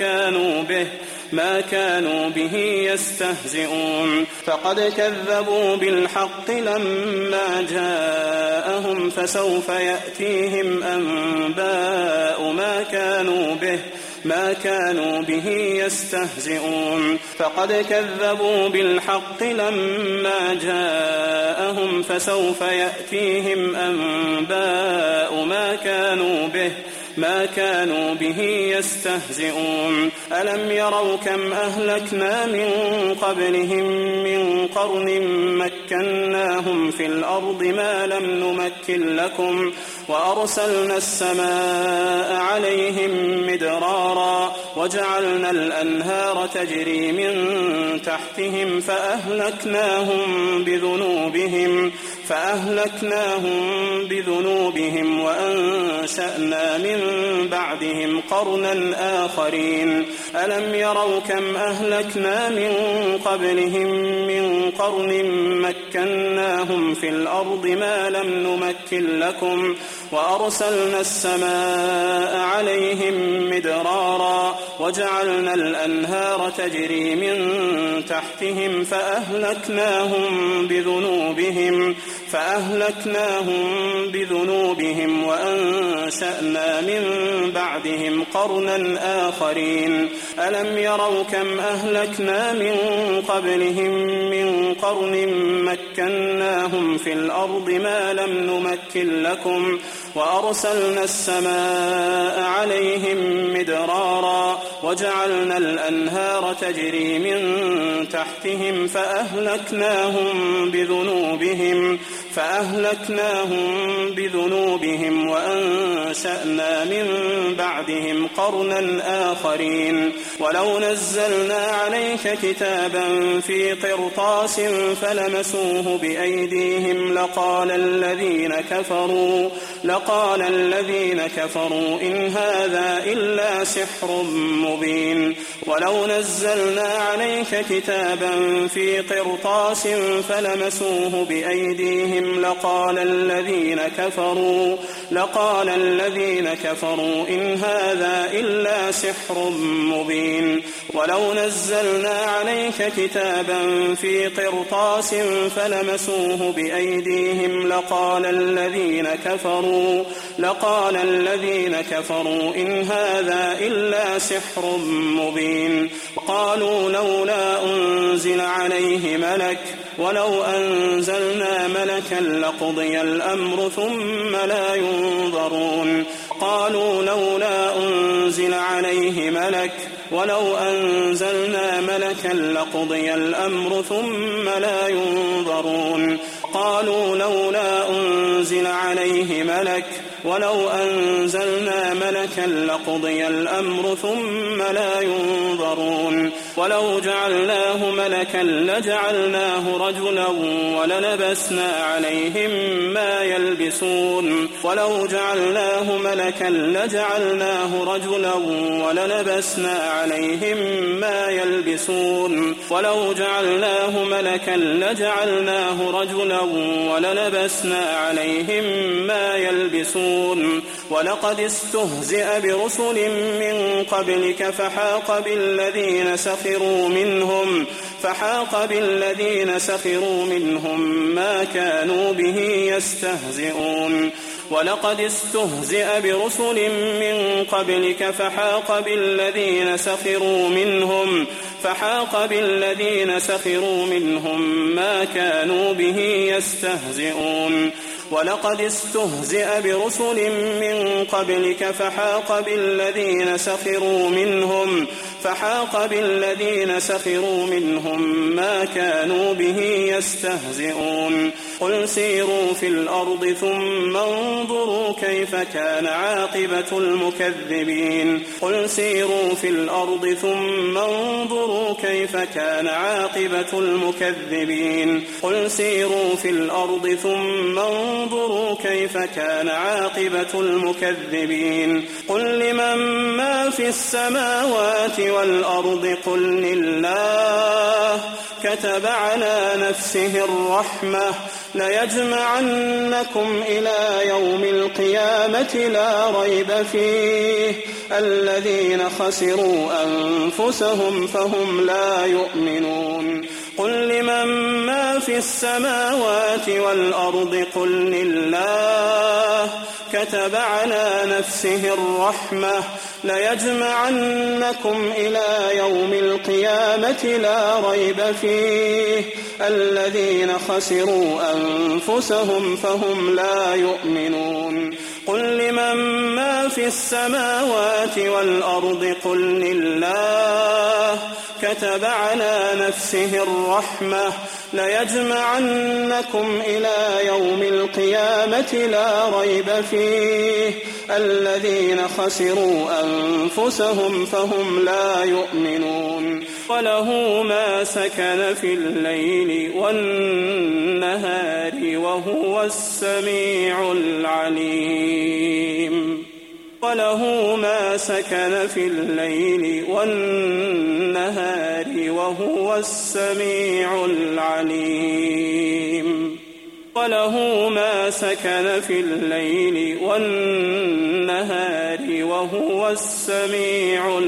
Speaker 2: ما كانوا به يستهزئون فقد كذبوا بالحق لما جاءهم فسوف يأتيهم أنباء ما كانوا به يستهزئون فقد كذبوا بالحق لما جاءهم فسوف يأتيهم أنباء ما كانوا به يستهزئون ألم يروا كم أهلكنا من قبلهم من قرن مكناهم في الأرض ما لم نمكن لكم وأرسلنا السماء عليهم مدرارا وجعلنا الأنهار تجري من تحتهم فأهلكناهم بذنوبهم وأنشأنا من بعدهم قرنا آخرين ألم يروا كم أهلكنا من قبلهم من قرن مكناهم في الأرض ما لم نمكن لكم وأرسلنا السماء عليهم مدرارا وجعلنا الأنهار تجري من تحتهم فأهلكناهم بذنوبهم وأنشأنا من بعدهم قرنا آخرين ألم يروا كم أهلكنا من قبلهم من قرن مكناهم في الأرض ما لم نمكن لكم وأرسلنا السماء عليهم مدرارا وجعلنا الأنهار تجري من تحتهم فأهلكناهم بذنوبهم وأنشأنا من بعدهم قرنا آخرين ولو نزلنا عليك كتابا في قرطاس فلمسوه بأيديهم لقال الذين كفروا إن هذا إلا سحر مبين ولو نزلنا عليك كتابا في قرطاس فلمسوه بأيديهم لقال الذين كفروا إن هذا إلا سحر مبين ولو نزلنا عليك كتابا في قرطاس فلمسوه بأيديهم لقال الذين كفروا إن هذا إلا سحر مبين قالوا لولا أنزل عليه ملك ولو أنزلنا ملكا لقضي الأمر ثم لا ينظرون قالوا لولا أنزل عليه ملك ولو أنزلنا ملكا لقضي الأمر ثم لا ينظرون قالوا لولا أنزل عليه ملك ولو أنزلنا ملكا لقضي الأمر ثم لا ينظرون ولو جعلناه ملكا لجعلناه رجلا وللبسنا عليهم ما يلبسون ولو جعلناه ملكا لجعلناه رجلا وللبسنا عليهم ما يلبسون ولو جعلناه ملكا لجعلناه رجلا وللبسنا عليهم ما يلبسون ولقد استهزئ برسل من قبلك فحاق بالذين سخروا منهم ما كانوا به يستهزئون ولقد استهزئ برسل من قبلك فحاق بالذين سخروا منهم ما كانوا به يستهزئون ولقد استهزئ برسل من قبلك فحاق بالذين سخروا منهم ما كانوا به يستهزئون قل سيروا في الأرض ثم انظروا كيف كان عاقبة المكذبين قل سيروا في الأرض ثم انظروا كيف كان عاقبة المكذبين قل سيروا في الأرض ثم انظروا كيف كان عاقبة المكذبين قل لمن ما في السماوات والأرض قل لله كتب على نفسه الرحمة ليجمعنكم إلى يوم القيامة لا ريب فيه الذين خسروا أنفسهم فهم لا يؤمنون قل لمن ما في السماوات والأرض قل لله كتب على نفسه الرحمة ليجمعنكم إلى يوم القيامة لا ريب فيه الذين خسروا أنفسهم فهم لا يؤمنون قل لمن ما في السماوات والأرض قل لله كتب على نفسه الرحمة ليجمعنكم إلى يوم القيامة لا ريب فيه الذين خسروا أنفسهم فهم لا يؤمنون وله ما سكن في الليل والنهار وهو السميع العليم وله ما سكن في الليل والنهار وهو السميع العليم وله ما سكن في الليل والنهار وهو السميع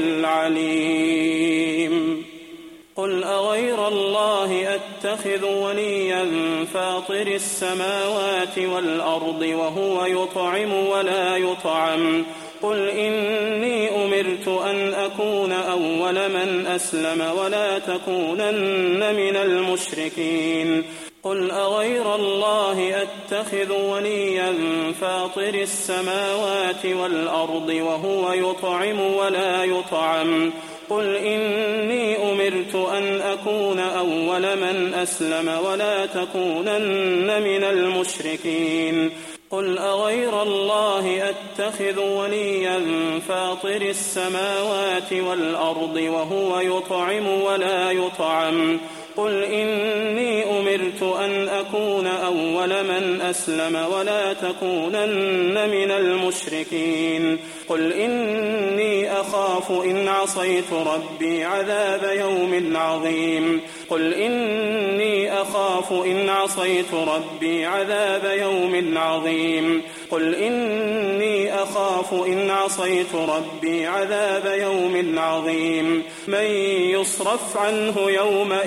Speaker 2: العليم قل أغير الله أتخذ وليا فاطر السماوات والأرض وهو يطعم ولا يطعم قل إني أمرت أن أكون أول من أسلم ولا تكونن من المشركين قل أغير الله أتخذ وليا فاطر السماوات والأرض وهو يطعم ولا يطعم قل إني أمرت أن أكون أول من أسلم ولا تكونن من المشركين قل أغير الله أتخذ وليا فاطر السماوات والأرض وهو يطعم ولا يطعم قل إني أمرت أن أكون أول من أسلم ولا تكونن من المشركين قل إني أخاف إن عصيت ربي عذاب يوم عظيم قل إني أخاف إن عصيت ربي عذاب يوم عظيم قل إني أخاف إن عصيت ربي عذاب يوم عظيم من يصرف عنه يومئذ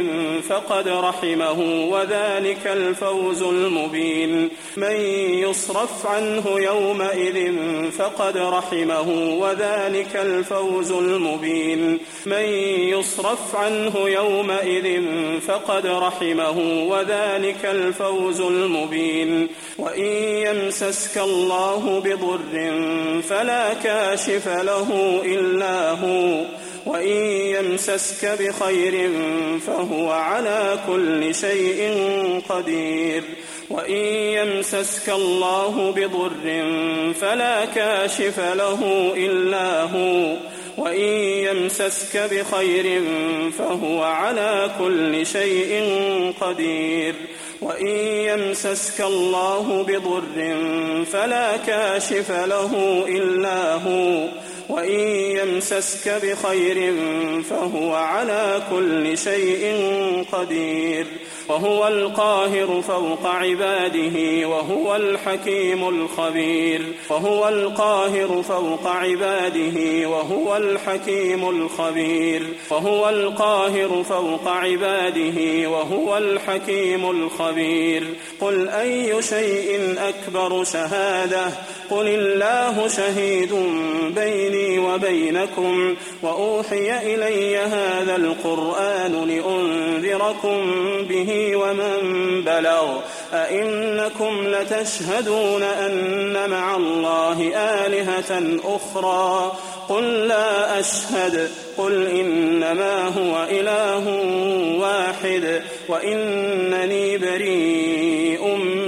Speaker 2: فقد رحمه وذلك الفوز المبين من يصرف عنه يومئذ فقد رحمه وذلك الفوز المبين من يصرف عنه يومئذ فقد رحمه وذلك الفوز المبين وإن يمسسك الله بضر فلا كاشف له إلا هو وإن يمسسك بخير فهو على كل شيء قدير وإن يمسسك الله بضر فلا كاشف له إلا هو وإن يمسسك بخير فهو على كل شيء قدير وإن يمسسك الله بضر فلا كاشف له إلا هو وإن يمسسك بخير فهو على كل شيء قدير وهو القاهر فوق عباده وهو الحكيم الخبير وهو القاهر فوق عباده وهو الحكيم الخبير وهو القاهر فوق عباده وهو الحكيم الخبير قل أي شيء أكبر شهادة قل الله شهيد بيني وبينكم وأوحي إلي هذا القرآن لأنذركم به ومن بلغ أئنكم لتشهدون أن مع الله آلهة أخرى قل لا أشهد قل إنما هو إله واحد وإنني بريء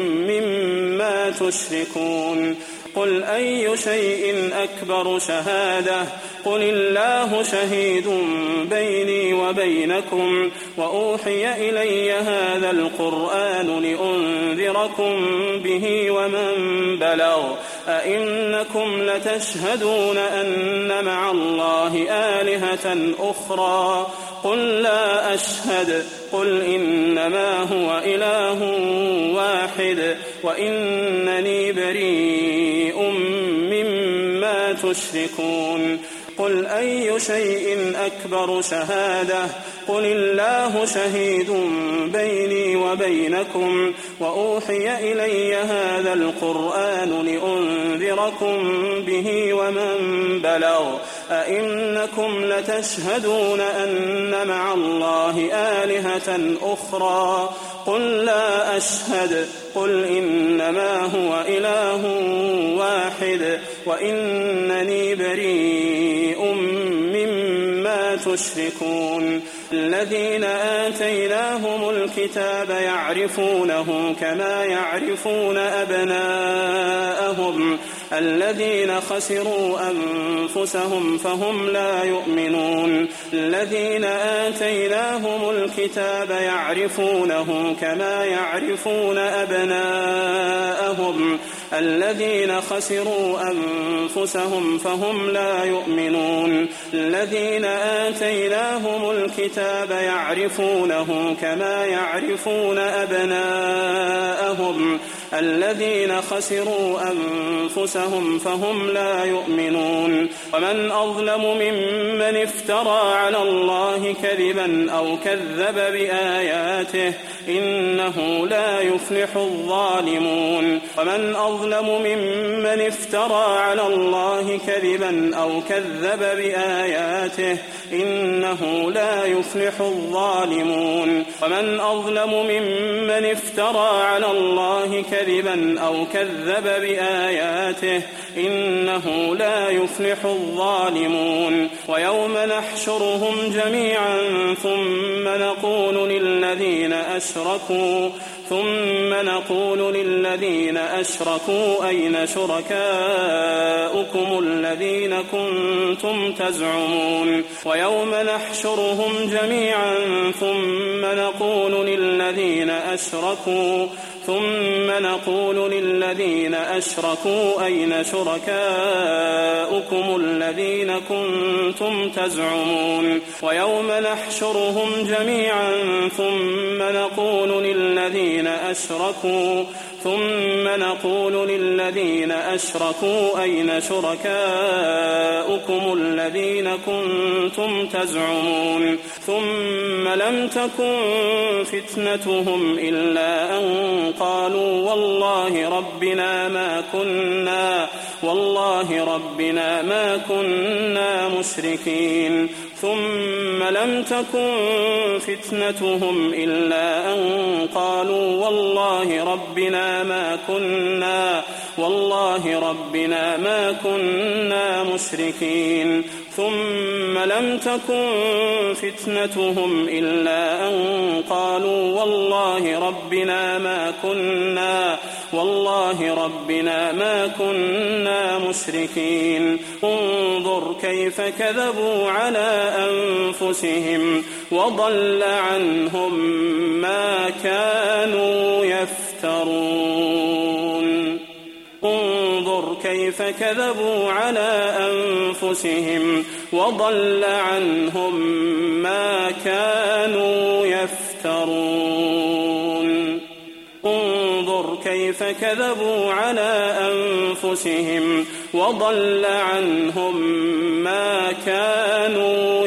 Speaker 2: مما تشركون قل أي شيء أكبر شهادة قل الله شهيد بيني وبينكم وأوحي إلي هذا القرآن لأنذركم به ومن بلغ أئنكم لتشهدون أن مع الله آلهة أخرى قل لا أشهد قل إنما هو إله واحد وإنني بريء مما تشركون قل أي شيء أكبر شهادة قل الله شهيد بيني وبينكم وأوحي إلي هذا القرآن لأنذركم به ومن بلغ أئنكم لتشهدون أن مع الله آلهة أخرى قل لا أشهد قل إنما هو إله واحد وإنني بريء مما تشركون الذين آتيناهم الكتاب يعرفونه كما يعرفون أبناءهم الذين خسروا أنفسهم فهم لا يؤمنون الذين آتيناهم الكتاب يعرفونه كما يعرفون أبناءهم الذين خسروا أنفسهم فهم لا يؤمنون الذين آتيناهم الكتاب يعرفونه كما يعرفون أبناءهم الذين خسروا أنفسهم فهم لا يؤمنون ومن أظلم ممن افترى على الله كذبا أو كذب بآياته إنه لا يفلح الظالمون ومن أظلم ممن افترى على الله كذبا أو كذب بآياته إنه لا يفلح الظالمون ومن أظلم ممن افترى على الله كذبا أو كذب بآياته إنه لا يفلح الظالمون ويوم نحشرهم جميعا ثم نقول للذين أشركوا أين شركاؤكم الذين كنتم تزعمون ويوم نحشرهم جميعا ثم نقول للذين أشركوا أين شركاؤكم شركاؤكم الذين كنتم تزعمون ويوم نحشرهم جميعا ثم نقول للذين أشركوا أين شركاؤكم الذين كنتم تزعمون ثم لم تكن فتنتهم إلا أن قالوا والله ربنا ما كنا مشركين ثم لم تكن فتنتهم إلا أن قالوا والله ربنا ما كنا مشركين ثم لم تكن فتنتهم إلا أن قالوا والله ربنا ما كنا مشركين انظر كيف كذبوا على أنفسهم وضل عنهم ما كانوا يفترون انظر كيف كذبوا على أنفسهم وضل عنهم ما كانوا يفترون انظر كيف كذبوا على أنفسهم وضل عنهم ما كانوا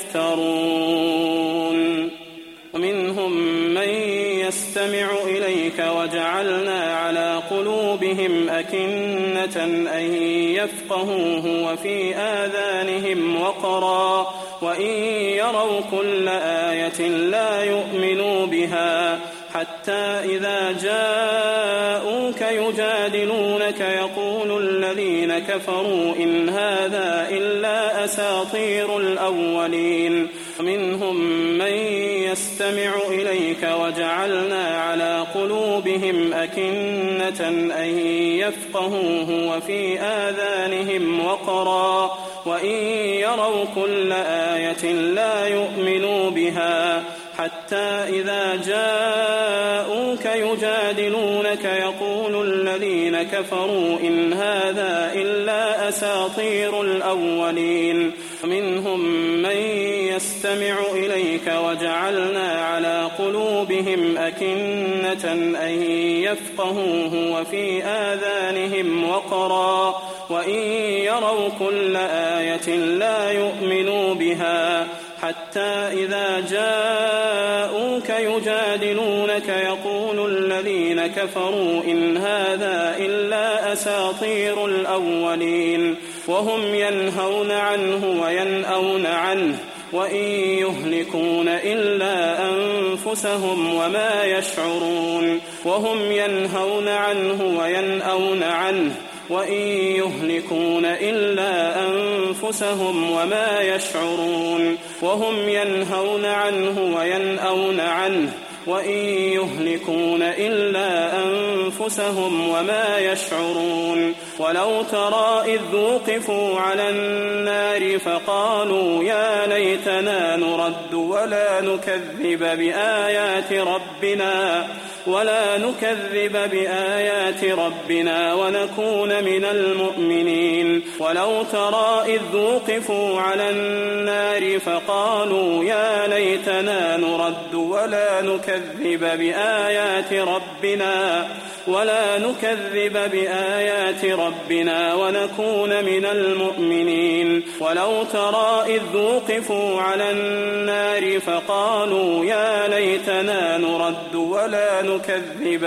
Speaker 2: يفترون ومنهم من يستمع إليك وجعلنا على قلوبهم أكنة أن يفقهوه وفي آذانهم وقرا وإن يروا كل آية لا يؤمنوا بها حتى إذا جاءوك يجادلونك يقول الذين كفروا إن هذا إلا أساطير الأولين ومنهم من يستمع إليك وجعلنا على قلوبهم أكنة أن يفقهوه وفي آذانهم وقرا وإن يروا كل آية لا يؤمنوا بها حتى إذا جاءوك يجادلونك يقول الذين كفروا إن هذا إلا أساطير الأولين ومنهم من يستمع إليك وجعلنا على قلوبهم أكنة أن يفقهوه وفي آذانهم وقرا وإن يروا كل آية لا يؤمنوا بها حتى إذا جاءوك يجادلونك يقول الذين كفروا إن هذا إلا أساطير الأولين وهم ينهون عنه وينأون عنه وإن يهلكون إلا أنفسهم وما يشعرون وهم ينهون عنه وينأون عنه وإن يهلكون إلا أنفسهم وما يشعرون وهم ينهون عنه وينأون عنه وإن يهلكون إلا أنفسهم وما يشعرون ولو ترى إذ وقفوا على النار فقالوا يا ليتنا نرد ولا نكذب بآيات ربنا ونكون من المؤمنين ولو ترى إذ وقفوا على النار فقالوا يا ليتنا نرد ولا نكذب بآيات ربنا ونكون من المؤمنين ولو ترى إذ وقفوا على النار فقالوا يا ليتنا نرد ولا نكذب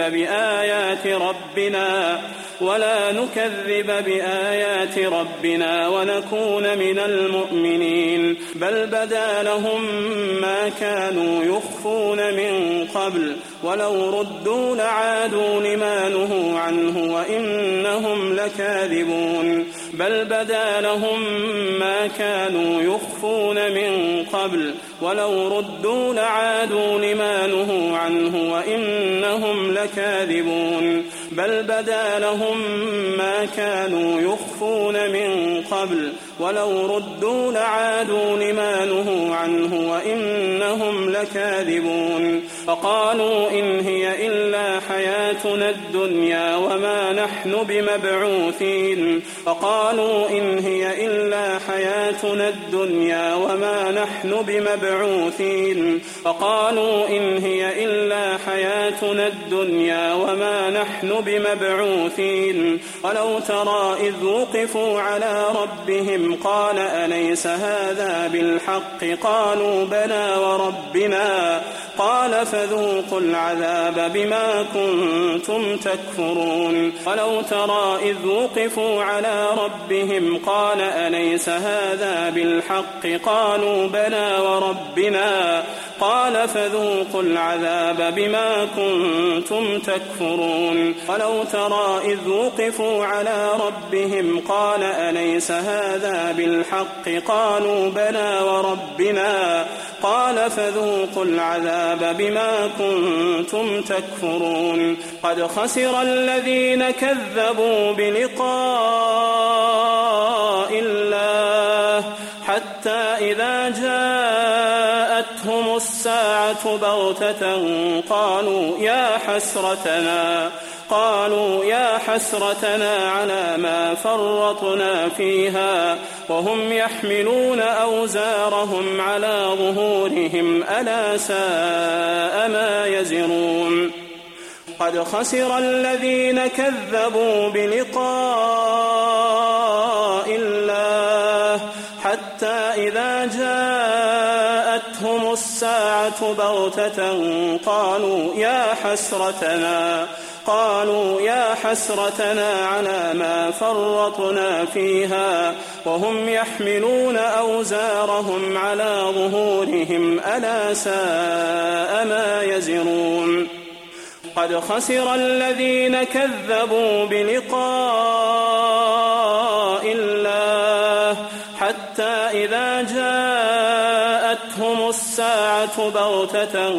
Speaker 2: بآيات ربنا ونكون من المؤمنين بل بدا لهم ما كانوا يخفون من قبل ولو ردوا لعادوا لما نهوا عنه وإنهم لكاذبون بل بدا لهم ما كانوا يخفون من قبل ولو ردوا لعادوا لما نهوا عنه وإنهم لكاذبون بل بدا لهم ما كانوا يخفون من قبل ولو ردوا لعادوا لما نهوا عنه وإنهم لكاذبون فقالوا إن هي إلا حياتنا الدنيا وما نحن بمبعوثين فقالوا إن هي إلا حياتنا الدنيا وما نحن بمبعوثين فقالوا إن هي إلا حياتنا الدنيا وما نحن بمبعوثين ولو ترى إذ وقفوا على ربهم قال أليس هذا بالحق قالوا بلى وربنا قال فذوقوا العذاب بما كنتم تكفرون ولو ترى إذ وقفوا على ربهم قال أليس هذا بالحق قالوا بلى وربنا قال فذوقوا العذاب بما كنتم تكفرون ولو ترى إذ وقفوا على ربهم قال أليس هذا بالحق قالوا بلى وربنا قال فذوقوا العذاب بما كنتم تكفرون قد خسر الذين كذبوا بلقاء الله حتى إذا جاءتهم الساعة بغتة قالوا يا حسرتنا على ما فرطنا فيها وهم يحملون أوزارهم على ظهورهم ألا ساء ما يزرون قد خسر الذين كذبوا بلقاء الله حتى إذا جاءتهم الساعة بغتة قالوا يا حسرتنا على ما فرطنا فيها وهم يحملون أوزارهم على ظهورهم ألا ساء ما يزرون قد خسر الذين كذبوا بلقاء الله حتى إذا جاءتهم الساعة بغتة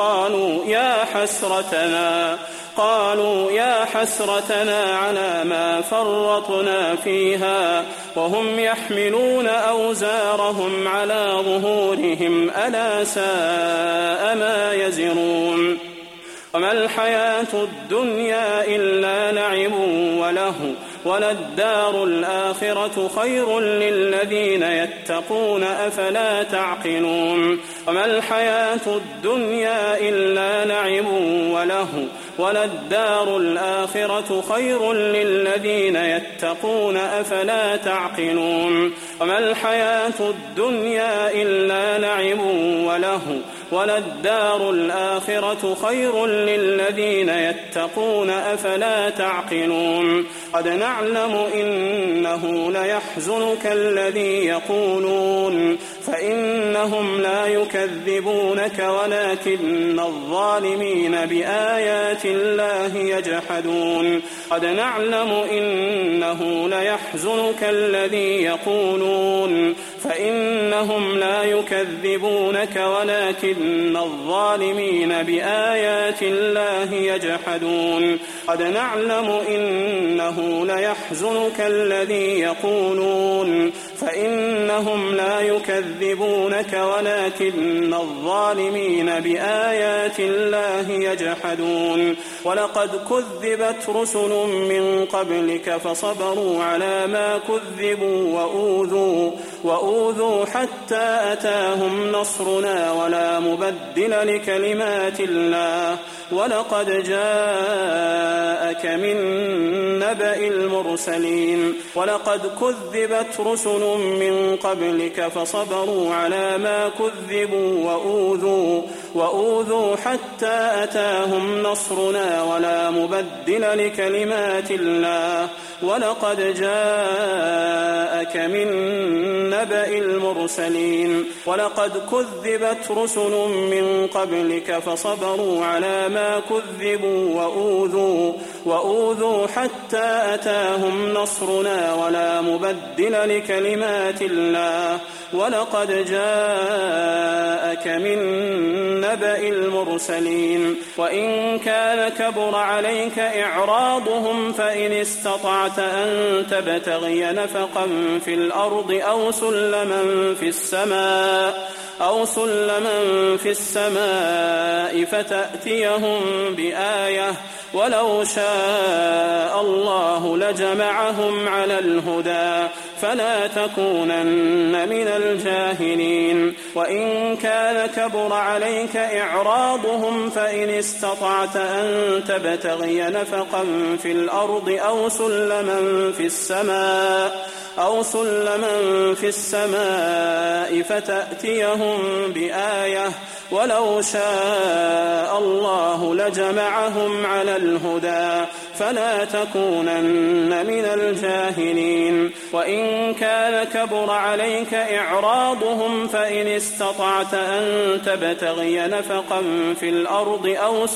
Speaker 2: قالوا يا حسرتنا على ما فرطنا فيها وهم يحملون أوزارهم على ظهورهم ألا ساء ما يزرون وما الحياة الدنيا إلا لعب ولهو وللدار الآخرة خير للذين يتقون أفلا تعقلون وما الحياة الدنيا إلا لعب ولهو وللدار الآخرة خير للذين يتقون أفلا تعقلون وما الحياة الدنيا إلا لعب ولهو وللدار الآخرة خير للذين يتقون أفلا تعقلون قد نعلم إنه ليحزنك الذي يقولون فإنهم لا يكذبونك ولكن الظالمين بآيات الله يجحدون قد نعلم إنه ليحزنك الذي يقولون فإنهم لا يكذبونك ولكن الظالمين بآيات الله يجحدون قد نعلم إنه ليحزنك الذي يقولون فإنهم لا يكذبونك ولكن الظالمين بآيات الله يجحدون ولقد كذبت رسل من قبلك فصبروا على ما كذبوا وأوذوا حتى أتاهم نصرنا ولا مبدل لكلمات الله ولقد جاءك من نبأ المرسلين ولقد كذبت رسل من قبلك فصبروا على ما كذبوا وأوذوا حتى أتاهم نصرنا ولا مبدل لكلمات الله ولقد جاءك من نبأ المرسلين ولقد كذبت رسل من قبلك فصبروا على ما كذبوا وأوذوا حتى أتاهم نصرنا ولا مبدل لكلمات الله ولقد جاءك من نبأ المرسلين وإن كان كبر عليك إعراضهم فإن استطعت أن تبتغي نفقا في الأرض أو سلما في السماء فتأتيهم بآية ولو شاء الله لجمعهم على الهدى فلا تكونن من الجاهلين وإن كان كبر عليك إعراضهم فإن استطعت أن تبتغي نفقا في الأرض أو سلما في السماء فتأتيهم بآية ولو شاء الله لجمعهم على الهدى فلا تكونن من الجاهلين وإن كان كبر عليك إعراضهم فإن استطعت أن تبتغي نفقا في الأرض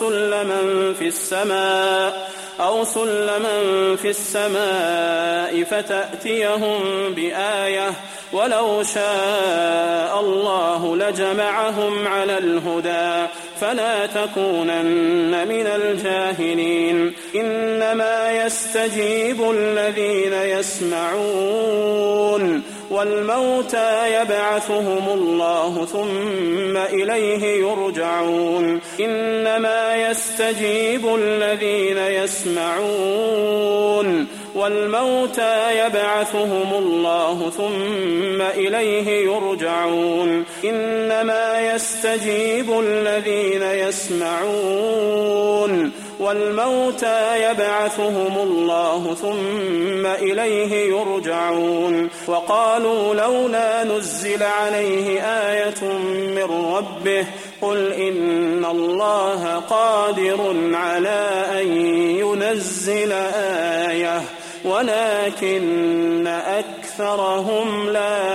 Speaker 2: أو سلما في السماء فتأتيهم بآية ولو شاء الله لجمعهم على الهدى فلا تكونن من الجاهلين إنما يستجيب الذين يسمعون والموتى يبعثهم الله ثم إليه يرجعون إنما يستجيب الذين يسمعون والموتى يبعثهم الله ثم إليه يرجعون إنما يستجيب الذين يسمعون والموتى يبعثهم الله ثم إليه يرجعون وقالوا لولا نزل عليه آية من ربه قل إن الله قادر على أن ينزل آية ولكن أكثرهم لا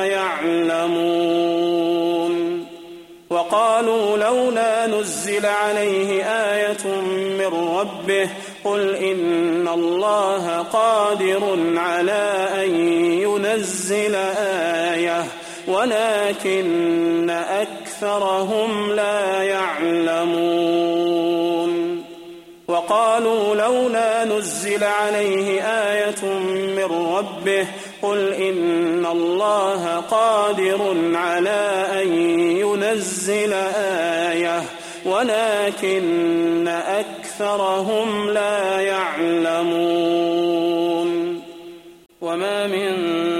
Speaker 2: يعلمون وقالوا لولا نزل عليه آية من ربه قل إن الله قادر على أن ينزل آية ولكن أكثرهم لا يعلمون وقالوا لولا نزل عليه آية من ربه قل إن الله قادر على أن ينزل آية ولكن أكثرهم لا يعلمون وما من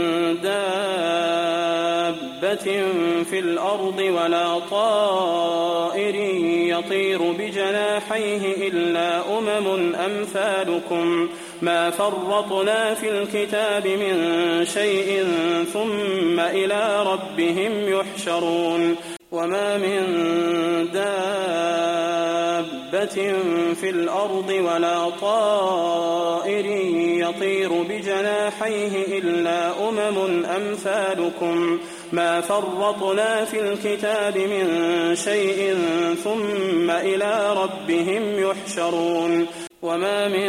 Speaker 2: دابة في الأرض ولا طائر يطير بجناحيه إلا أمثالكم ما فرطنا في الكتاب من شيء ثم إلى ربهم يحشرون وما من دابة في الأرض ولا طائر يطير بجناحيه إلا أمثالكم ما فرطنا في الكتاب من شيء ثم إلى ربهم يحشرون وما من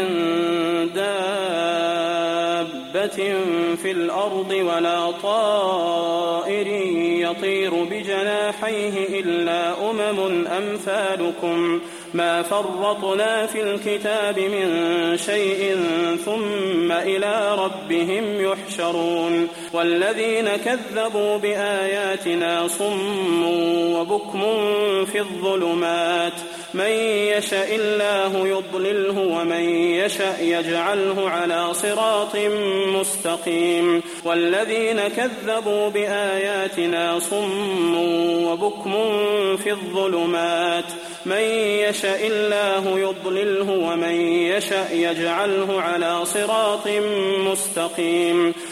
Speaker 2: دابة في الأرض ولا طائر يطير بجناحيه إلا أمثالكم ما فرطنا في الكتاب من شيء ثم إلى ربهم يحشرون والذين كذبوا بآياتنا صم وبكم في الظلمات من يشاء الله يضلله ومن يشاء يجعله على صراط مستقيم والذين كذبوا بآياتنا صم وبكم في الظلمات من يشاء الله يضلله ومن يشاء يجعله على صراط مستقيم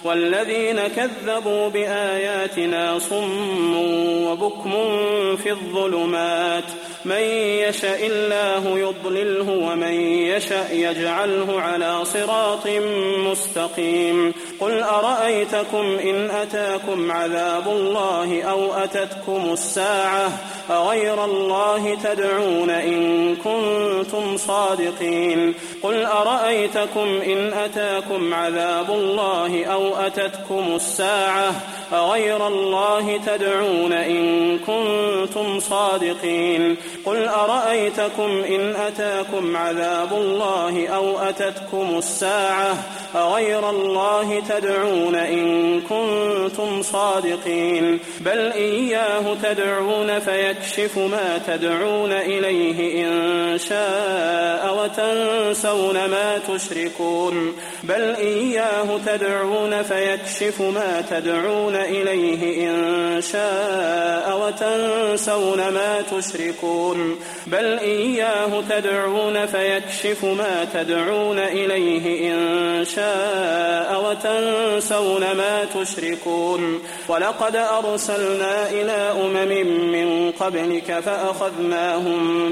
Speaker 2: والذين كذبوا بآياتنا صم وبكم في الظلمات من يشاء الله يضلله ومن يشاء يجعله على صراط مستقيم قل أرأيتكم إن أتاكم عذاب الله أو أتتكم الساعة أغير الله تدعون إن كنتم صادقين قل أرأيتكم إن أتاكم عذاب الله أو أتتكم الساعة أغير الله تدعون إن كنتم صادقين قل أرأيتكم إن أتاكم عذاب الله أو أتتكم الساعة أغير الله تدعون إن كنتم صادقين بل إياه تدعون فيكشف ما تدعون إليه إن شاء وتنسون ما تشركون بل إياه تدعون فيكشف ما تدعون إليه إن شاء وتنسون ما تشركون بل إياه تدعون فيكشف ما تدعون إليه إن شاء وتنسون ما تشركون ولقد أرسلنا إلى من قبلك فأخذناهم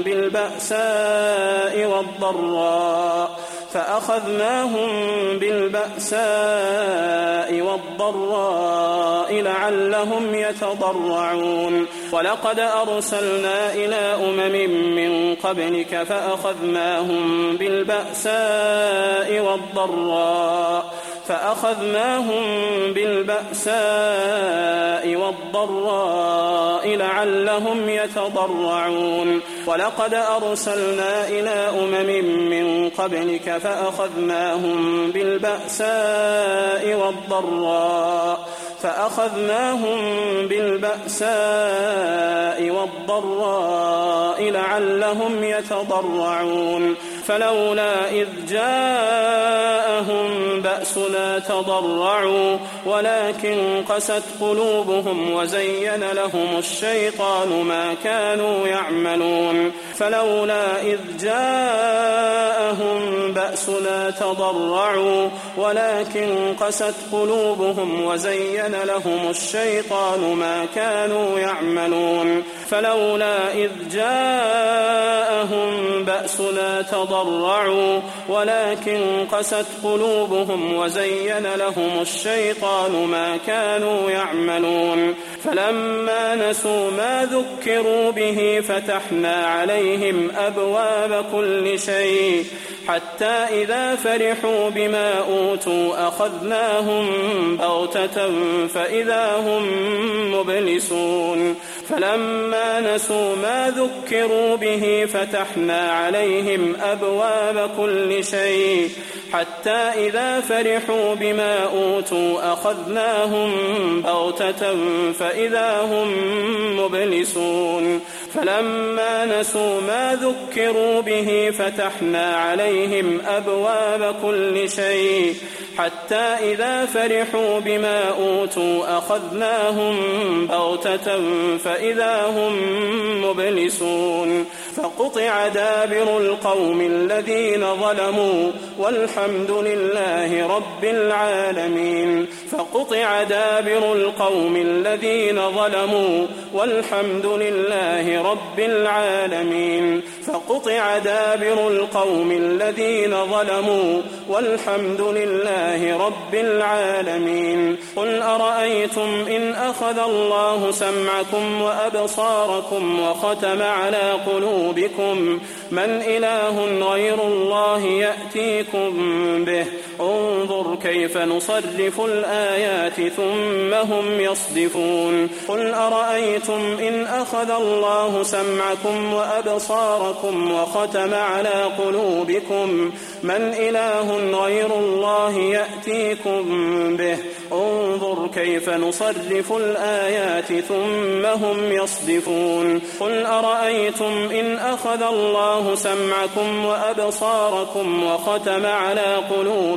Speaker 2: بالبأساء لعلهم يتضرعون ولقد أرسلنا إلى من قبلك فأخذناهم بالبأساء لعلهم يتضرعون ولقد أرسلنا إلى من قبلك فأخذناهم بالبأساء لعلهم يتضرعون فلولا إذ جاءهم بأسنا تضرعوا ولكن قست قلوبهم وزين لهم الشيطان ما كانوا يعملون فلولا إذ جاءهم بأسنا تضرعوا ولكن قست قلوبهم وزين لهم الشيطان ما كانوا يعملون فلولا إذ جاءهم بأسنا تضرعوا ولكن قست قلوبهم وزين لهم الشيطان ما كانوا يعملون فلما نسوا ما ذكروا به فتحنا عليهم أبواب كل شيء حتى إذا فرحوا بما أوتوا أخذناهم بغتة فإذا هم مبلسون فلما نسوا ما ذكروا به فتحنا عليهم أبواب كل شيء حتى إذا فرحوا بما أوتوا أخذناهم بغتة فإذا هم مبلسون فلما نسوا ما ذكروا به فتحنا عليهم أبواب كل شيء حتى إذا فرحوا بما أوتوا أخذناهم بغتة فإذا هم مبلسون فقطع دابر القوم الذين ظلموا والحمد لله رب العالمين فقطع دابر القوم الذين ظلموا والحمد لله رب العالمين فقطع دابر القوم الذين ظلموا والحمد لله رب العالمين قل أرأيتم إن أخذ الله سمعكم وأبصاركم وختم على قلوبكم من إله غير الله يأتيكم به انظر كيف نصرف الآيات ثم هم يصدفون قل أرأيتم إن أخذ الله سمعكم وأبصاركم وختم على قلوبكم من إله غير الله يأتيكم به انظر كيف نصرف الآيات ثم هم يصدفون قل أرأيتم إن أخذ الله سمعكم وأبصاركم وختم على قلوبكم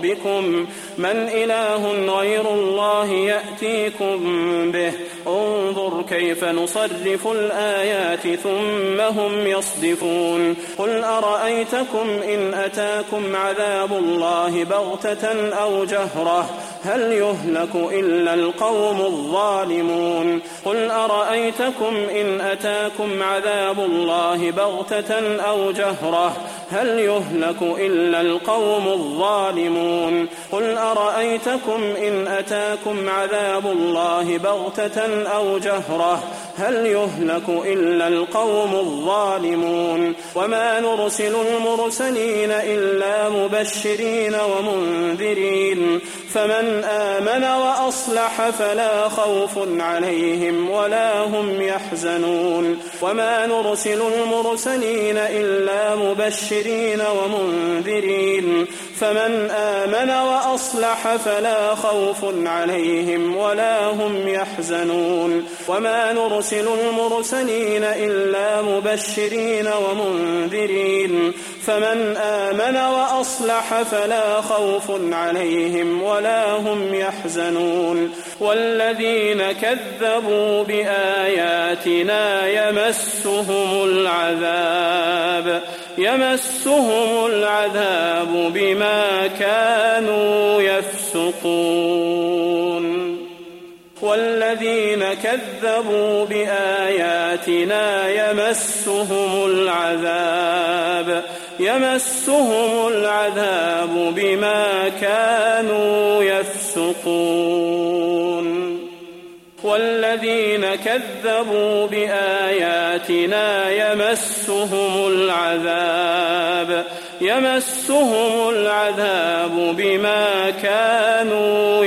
Speaker 2: ربكم من إله غير الله يأتيكم به انظر كيف نصرف الآيات ثم هم يصدفون قل أرأيتكم إن أتاكم عذاب الله بغتة أو جهرة هل يهلك إلا القوم الظالمون قل أرأيتكم إن أتاكم عذاب الله بغتة أو جهرة هل يهلك إلا القوم الظالمون قل أرأيتكم إن أتاكم عذاب الله بغتة أو جهرة هل يهلك إلا القوم الظالمون وما نرسل المرسلين إلا مبشرين ومنذرين فمن آمن وأصلح فلا خوف عليهم ولا هم يحزنون وما نرسل المرسلين إلا مبشرين ومنذرين فمن آمن وأصلح فلا خوف عليهم ولا هم يحزنون وما نرسل المرسلين إلا مبشرين ومنذرين فمن آمن وأصلح فلا خوف عليهم ولا هم يحزنون والذين كذبوا بآياتنا يمسهم العذاب بما كانوا يفسقون والذين كذبوا بآياتنا يمسهم العذاب بما كانوا يفسقون والذين كذبوا بآياتنا يمسهم العذاب بما كانوا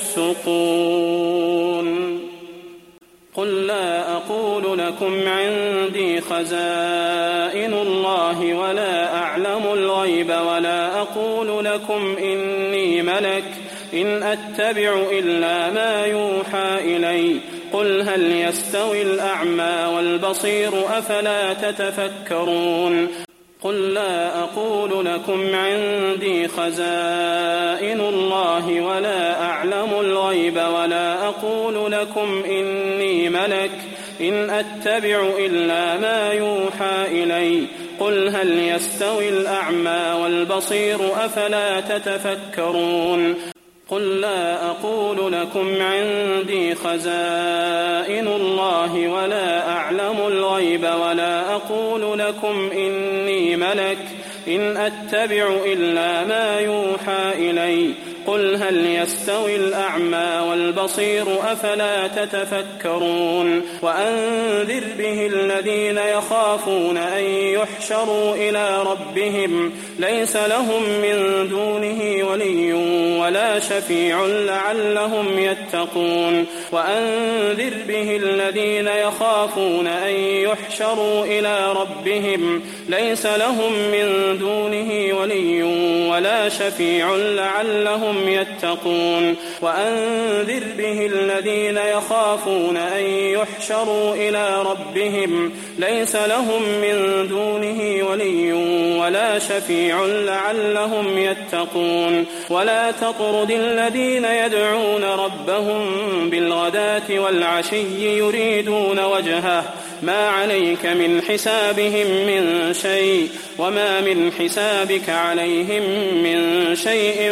Speaker 2: يفسقون قل لا أقول لكم عندي خزائن الله ولا أعلم الغيب ولا أقول لكم إني ملك إن أتبع إلا ما يوحى إلي قل هل يستوي الأعمى والبصير أفلا تتفكرون قل لا أقول لكم عندي خزائن الله ولا أعلم الغيب ولا أقول لكم إني ملك إن أتبع إلا ما يوحى إلي قل هل يستوي الأعمى والبصير أفلا تتفكرون قل لا أقول لكم عندي خزائن الله ولا أعلم الغيب ولا أقول لكم إني ملك إن أتبع إلا ما يوحى إلي قل هل يستوي الأعمى والبصير أفلا تتفكرون وأنذر به الذين يخافون أن يحشروا إلى ربهم ليس لهم من دونه ولي ولا شفيع لعلهم يتقون وأنذر به الذين يخافون أن يحشروا إلى ربهم ليس لهم من دونه ولي ولا شفيع لعلهم يتقون وأنذر به الذين يخافون أن يحشروا إلى ربهم ليس لهم من دونه ولي ولا شفيع لعلهم يتقون ولا تطرد الذين يدعون ربهم بالغداة والعشي يريدون وجهه ما عليك من حسابهم من شيء وما من حسابك عليهم من شيء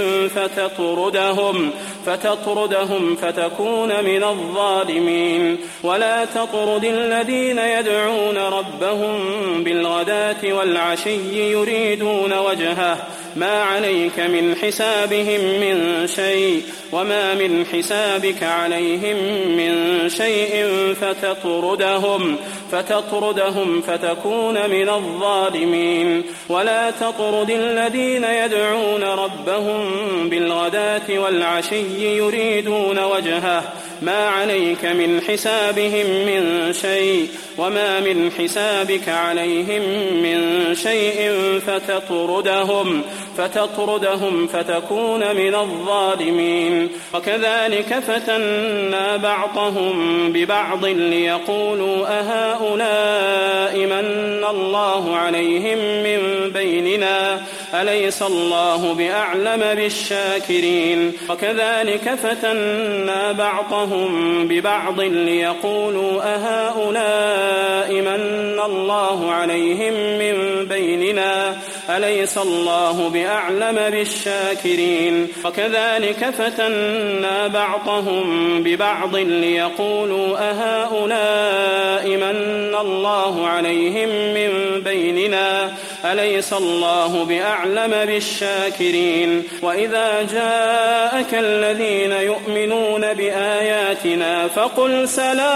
Speaker 2: فتطردهم فتكون من الظالمين ولا تطرد الذين يدعون ربهم بالغداة والعشي يريدون وجهه ما عليك من حسابهم من شيء وما من حسابك عليهم من شيء فتطردهم فتكون من الظالمين ولا تطرد الذين يدعون ربهم بالغداة والعشي يريدون وجهه ما عليك من حسابهم من شيء وما من حسابك عليهم من شيء فتطردهم فتكون من الظالمين وكذلك فتنا بعضهم ببعض ليقولوا أهؤلاء من الله عليهم من بيننا أليس الله بأعلم بالشاكرين وكذلك فتنا بعضهم ببعض ليقولوا أهؤلاء من الله عليهم من بيننا أليس الله بأعلم بالشاكرين وكذلك فتنا بعضهم ببعض ليقولوا أهؤلاء من الله عليهم من بيننا أليس الله بأعلم بالشاكرين وإذا جاءك الذين يؤمنون بآياتنا فقل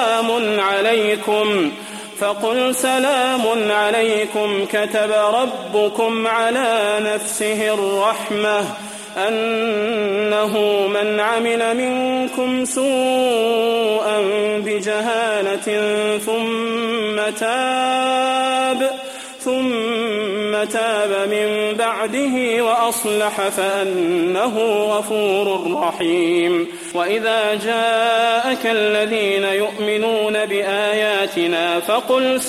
Speaker 2: سلام عليكم كتب ربكم على نفسه الرحمة أنه من عمل منكم سوءا بجهالة ثم تاب من بعده وأصلح فأنه غفور رحيم وإذا جاءك الذين يؤمنون بآياتنا فقل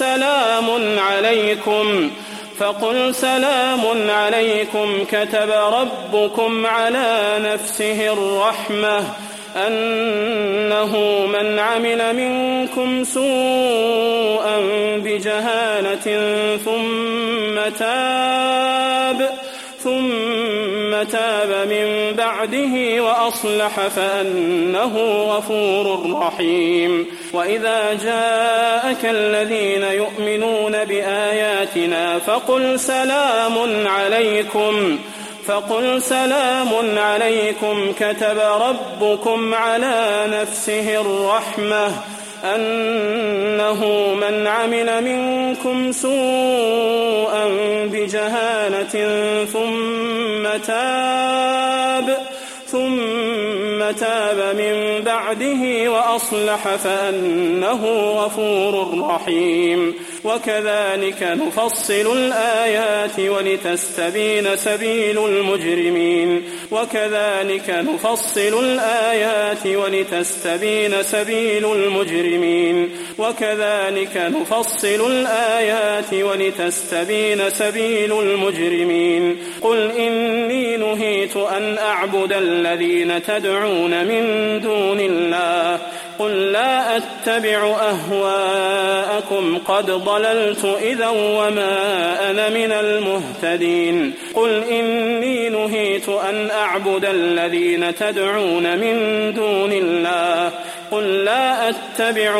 Speaker 2: سلام عليكم كتب ربكم على نفسه الرحمة أنه من عمل منكم سوءا بجهالة ثم تاب من بعده وأصلح فأنه غفور رحيم وإذا جاءك الذين يؤمنون بآياتنا فقل سلام عليكم كتب ربكم على نفسه الرحمة أنه من عمل منكم سوءا بجهالة ثم تاب من بعده وأصلح فأنه غفور رحيم وكذلك نفصل الآيات ولتستبين سبيل المجرمين قل إني نهيت أن أعبد الذين تدعون من دون الله قل لا أتبع أهواءكم قد ضللت إذا وما أنا من المهتدين قل إني نهيت أن أعبد الذين تدعون من دون الله قل لا أتبع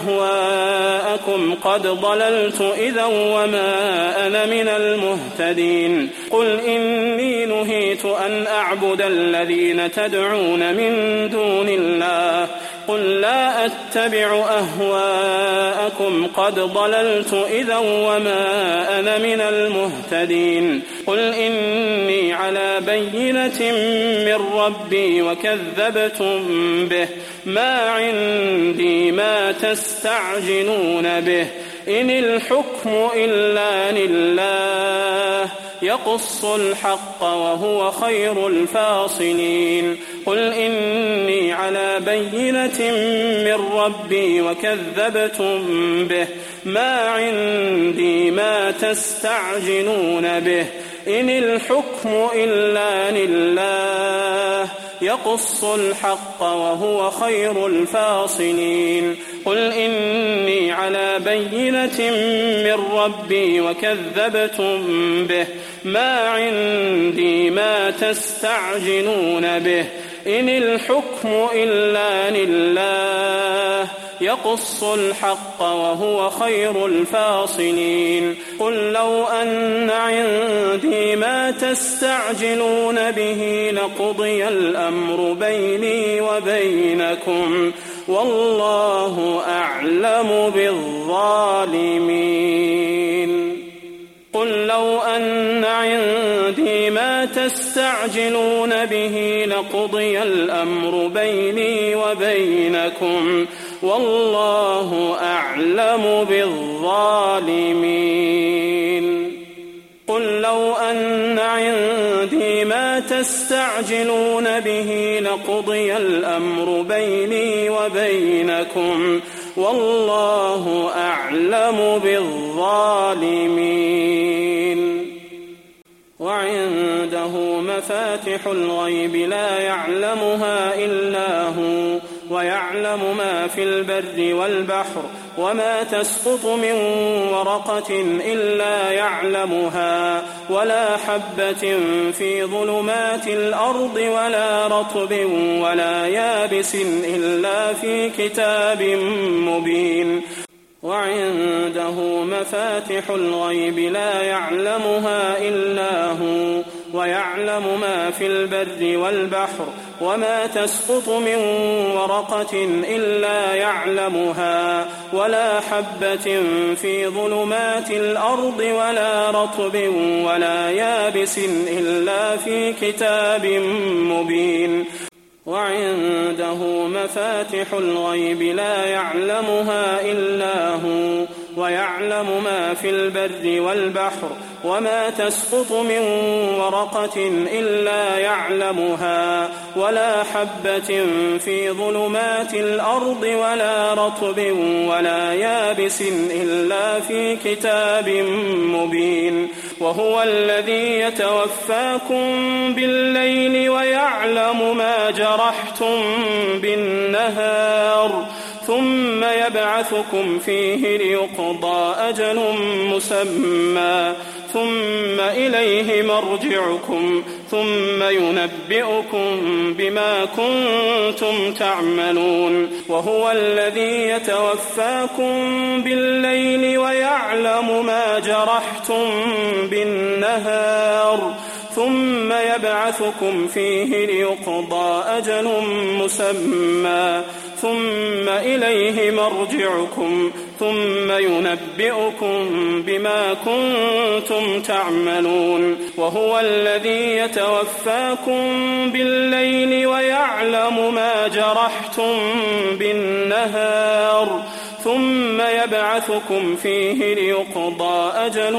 Speaker 2: أهواءكم قد ضللت إذا وما أنا من المهتدين قل إني نهيت أن أعبد الذين تدعون من دون الله قل لا أتبع أهواءكم قد ضللت إذا وما أنا من المهتدين قل إني على بينة من ربي وكذبتم به ما عندي ما تستعجلون به إن الحكم إلا لله يقص الحق وهو خير الفاصلين قل إني على بينة من ربي وكذبتم به ما عندي ما تستعجلون به إن الحكم إلا لله يقص الحق وهو خير الفاصلين قل إني على بينة من ربي وكذبتم به ما عندي ما تستعجلون به إن الحكم إلا لله يقص الحق وهو خير الفاصلين قل لو أن عندي ما تستعجلون به لقضي الأمر بيني وبينكم والله أعلم بالظالمين قل لو أن عندي ما تستعجلون به لقضي الأمر بيني وبينكم والله أعلم بالظالمين قل لو أن عندي ما تستعجلون به لقضي الأمر بيني وبينكم والله أعلم بالظالمين وعنده مفاتح الغيب لا يعلمها إلا هو ويعلم ما في البر والبحر وما تسقط من ورقة إلا يعلمها ولا حبة في ظلمات الأرض ولا رطب ولا يابس إلا في كتاب مبين وعنده مفاتح الغيب لا يعلمها إلا هو ويعلم ما في البر والبحر وما تسقط من ورقة إلا يعلمها ولا حبة في ظلمات الأرض ولا رطب ولا يابس إلا في كتاب مبين وعنده مفاتح الغيب لا يعلمها إلا هو ويعلم ما في البر والبحر وما تسقط من ورقة إلا يعلمها ولا حبة في ظلمات الأرض ولا رطب ولا يابس إلا في كتاب مبين وهو الذي يتوفاكم بالليل ويعلم ما جرحتم بالنهار ثم يبعثكم فيه ليقضى أجل مسمى ثم إليه مرجعكم ثم ينبئكم بما كنتم تعملون وهو الذي يتوفاكم بالليل ويعلم ما جرحتم بالنهار ثم يبعثكم فيه ليقضى أجل مسمى ثم إليه مرجعكم ثم ينبئكم بما كنتم تعملون وهو الذي يتوفاكم بالليل ويعلم ما جرحتم بالنهار ثم يبعثكم فيه ليقضى أجل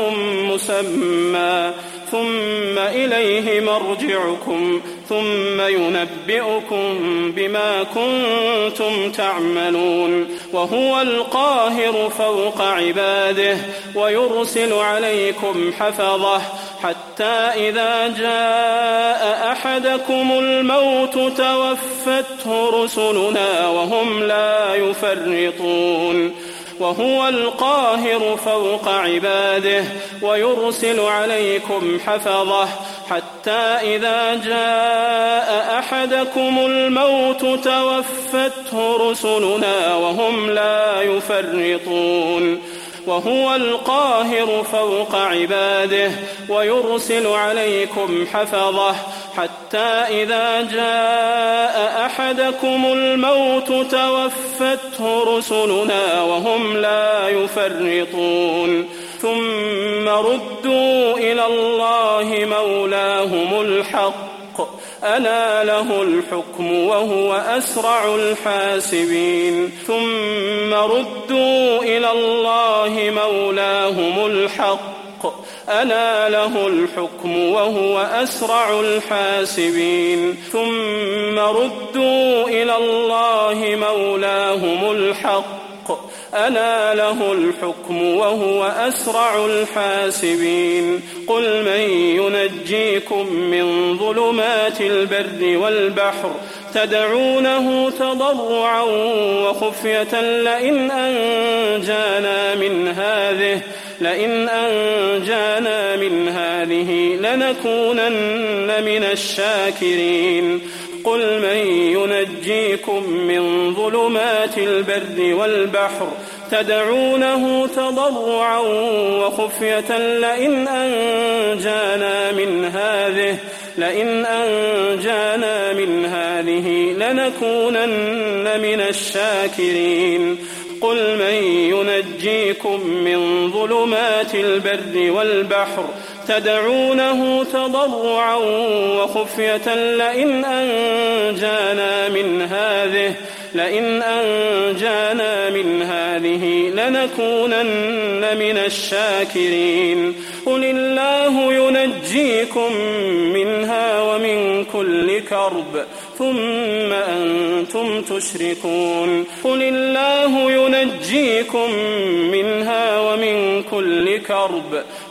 Speaker 2: مسمى ثم إليه مرجعكم ثم ينبئكم بما كنتم تعملون وهو القاهر فوق عباده ويرسل عليكم حفظه حتى إذا جاء أحدكم الموت توفته رسلنا وهم لا يفرطون وهو القاهر فوق عباده ويرسل عليكم حفظه حتى إذا جاء أحدكم الموت توفته رسلنا وهم لا يفرطون وهو القاهر فوق عباده ويرسل عليكم حفظه حتى إذا جاء أحدكم الموت توفته رسلنا وهم لا يفرطون ثم ردوا إلى الله مولاهم الحق ألا له الحكم وهو أسرع الحاسبين ثم ردوا إلى الله مولاهم الحق ألا له الحكم وهو أسرع الحاسبين ثم ردوا إلى الله مولاهم الحق ألا له الحكم وهو أسرع الحاسبين قل من ينجيكم من ظلمات البر والبحر تدعونه تضرعا وخفية لئن أنجانا من هذه لنكونن من الشاكرين قل من ينجيكم من ظلمات البر والبحر تدعونه تضرعا وخفية لئن أنجانا من هذه لنكونن من الشاكرين قل من ينجيكم من ظلمات البر والبحر تدعونه تضرعا وخفية لئن أنجانا من هذه لنكونن من الشاكرين قل الله ينجيكم منها ومن كل كرب ثم أنتم تشركون قل الله ينجيكم منها ومن كل كرب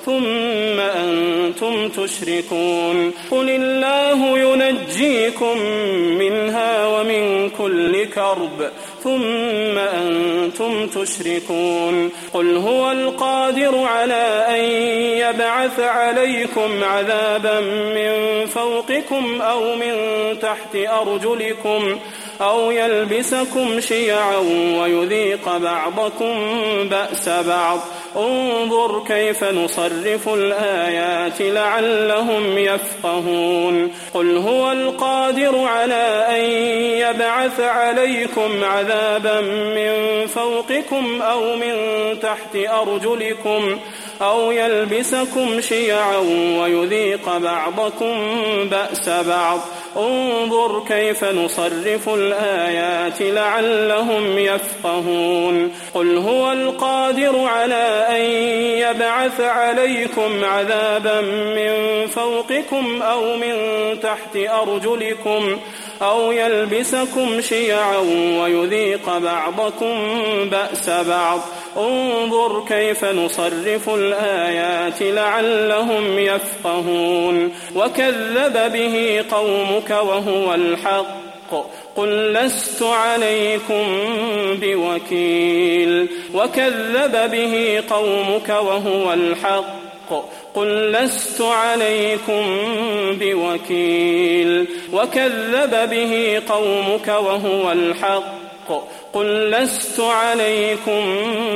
Speaker 2: ثم أنتم تشركون قل الله ينجيكم منها ومن كل كرب ثم أنتم تشركون قل هو القادر على أن يبعث عليكم عذابا من فوقكم أو من تحت أرجلكم أو يلبسكم شيعا ويذيق بعضكم بأس بعض انظر كيف نصرف الآيات لعلهم يفقهون قل هو القادر على أن يبعث عليكم عذابا من فوقكم أو من تحت أرجلكم أو يلبسكم شيعا ويذيق بعضكم بأس بعض انظر كيف نصرف الآيات لعلهم يفقهون قل هو القادر على أن يبعث عليكم عذابا من فوقكم أو من تحت أرجلكم أو يلبسكم شيعا ويذيق بعضكم بأس بعض انظر كيف نصرف الآيات لعلهم يفقهون وكذب به قومك وهو الحق قل لست عليكم بوكيل وكذب به قومك وهو الحق قل لست عليكم بوكيل وكذب به قومك وهو الحق قل لست عليكم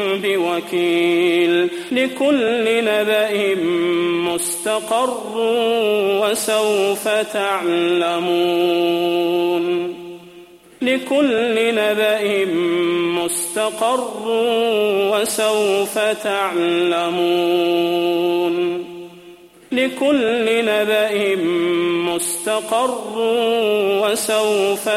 Speaker 2: بوكيل لكل نبأ مستقر وسوف تعلمون لكل نبأ مستقر وسوف تعلمون لكل نبأ مستقر وسوف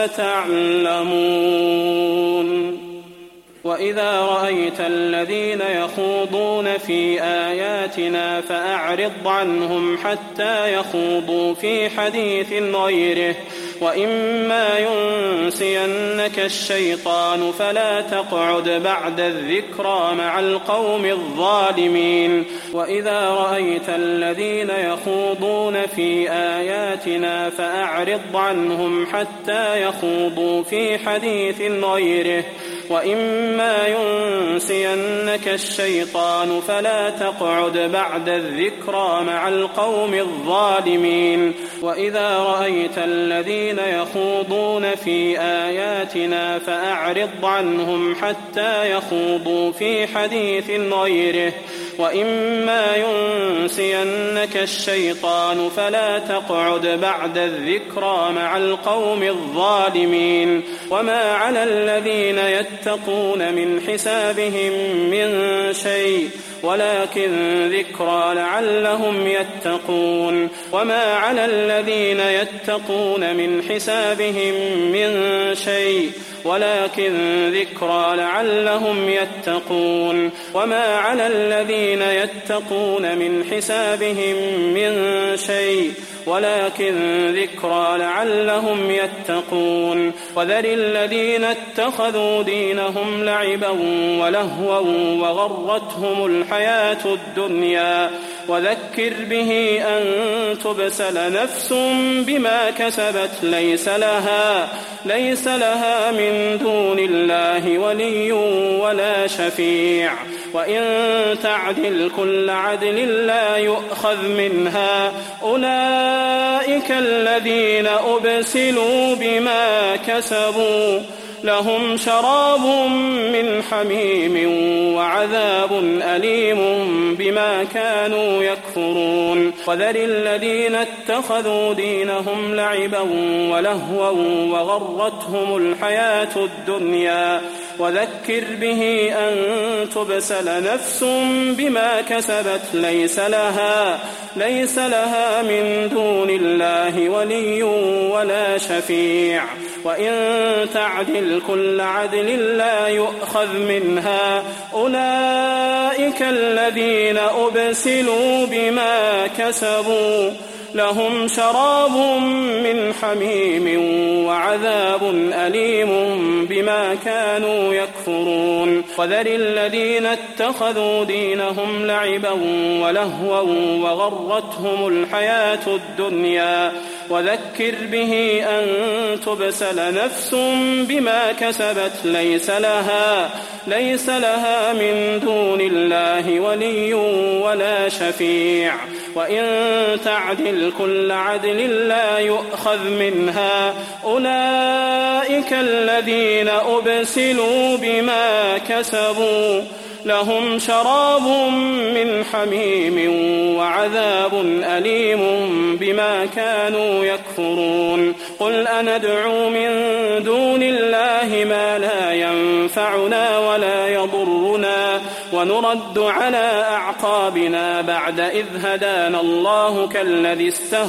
Speaker 2: تعلمون وإذا رأيت الذين يخوضون في آياتنا فأعرض عنهم حتى يخوضوا في حديث غيره وإما ينسينك الشيطان فلا تقعد بعد الذكرى مع القوم الظالمين وإذا رأيت الذين يخوضون في آياتنا فأعرض عنهم حتى يخوضوا في حديث غيره وإما ينسينك الشيطان فلا تقعد بعد الذكرى مع القوم الظالمين وإذا رأيت الذين يخوضون في آياتنا فأعرض عنهم حتى يخوضوا في حديث غيره وإما ينسينك الشيطان فلا تقعد بعد الذكرى مع القوم الظالمين وما على الذين يتقون من حسابهم من شيء ولكن ذكرى لعلهم يتقون وما على الذين يتقون من حسابهم من شيء ولكن ذكرى لعلهم يتقون وما على الذين يتقون من حسابهم من شيء ولكن ذكرى لعلهم يتقون وذر الذين اتخذوا دينهم لعبا ولهوا وغرتهم الحياة الدنيا وذكر به أن تبسل نفس بما كسبت ليس لها من دون الله ولي ولا شفيع وإن تعدل كل عدل لا يؤخذ منها أولئك الذين أبسلوا بما كسبوا لهم شراب من حميم وعذاب أليم بما كانوا يكفرون وذر الذين اتخذوا دينهم لعبا ولهوا وغرتهم الحياة الدنيا وذكر به أن تبسل نفس بما كسبت ليس لها من دون الله ولي ولا شفيع وإن تعدل كل عدل لا يؤخذ منها أولئك الذين أبسلوا بما كسبوا لهم شراب من حميم وعذاب أليم بما كانوا يكفرون وذر الذين اتخذوا دينهم لعبا ولهوا وغرتهم الحياة الدنيا وذكر به أن تبسل نفس بما كسبت ليس لها من دون الله ولي ولا شفيع وإن تعدل كل عدل لا يؤخذ منها أولئك الذين أبسلوا بما كسبوا لهم شراب من حميم وعذاب أليم بما كانوا يكفرون قل أندعو من دون الله ما لا ينفعنا ولا يضرنا ونرد على أعقابنا بعد إذ هدانا الله كالذي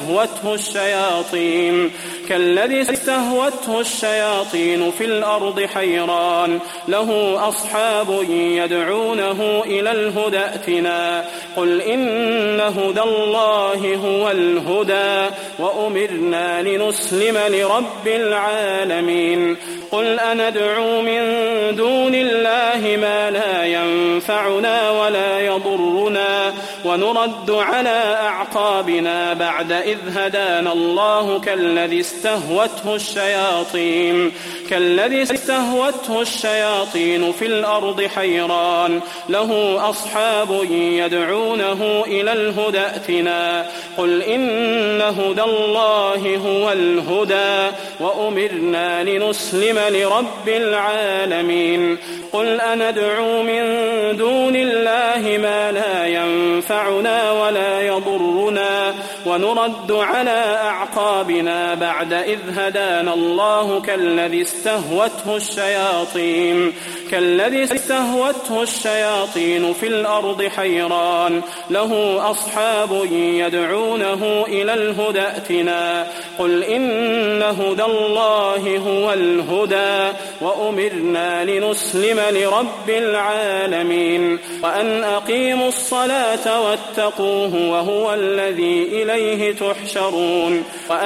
Speaker 2: استهوته الشياطين في الأرض حيران له أصحاب يدعونه إلى الهدى ائتنا قل إن هدى الله هو الهدى وأمرنا لنسلم لرب العالمين قل أندعو من دون الله ما لا ينفعنا ولا يضرنا ونرد على أعقابنا بعد إذ هدانا الله كالذي استهوته الشياطين في الأرض حيران له أصحاب يدعونه إلى الهدى ائتنا قل إن هدى الله هو الهدى وأمرنا لنسلم لرب العالمين قل أندعو من دون الله ما لا ينفعنا ولا يضرنا ونرد على أعقابنا بعد إذ هدانا الله كالذي استهوته الشياطين في الأرض حيران له أصحاب يدعونه إلى الهدى ائتنا قل إن هدى الله هو الهدى وأمرنا لنسلم لرب العالمين وأن أقيموا الصلاة واتقوه وهو الذي إليه تحشرون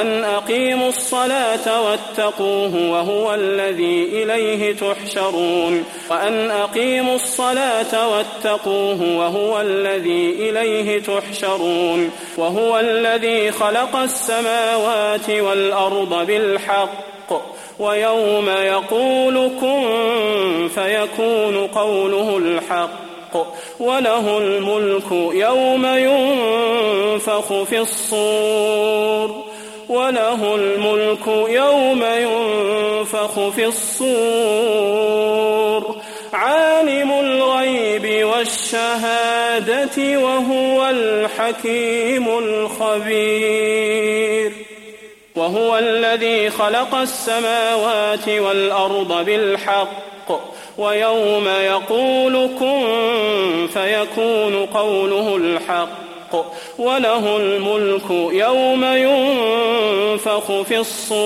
Speaker 2: وهو الذي خلق السماوات والأرض بالحق ويوم يقول كن فيكون قوله الحق وله الملك يوم ينفخ في الصور عالم الغيب والشهادة وهو الحكيم الخبير وهو الذي خلق السماوات والأرض بالحق ويوم يقول كن فيكون قوله الحق وله الملك يوم ينفخ في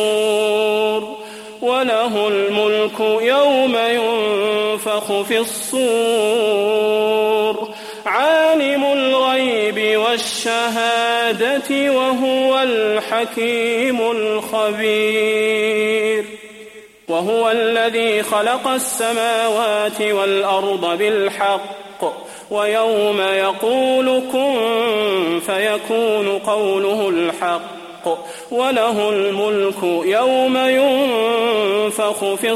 Speaker 2: الصور عالم الغيب والشهادة وهو الحكيم الخبير وهو الذي خلق السماوات والأرض بالحق ويوم يقول كن فيكون قوله الحق وله الملك يوم ينفخ في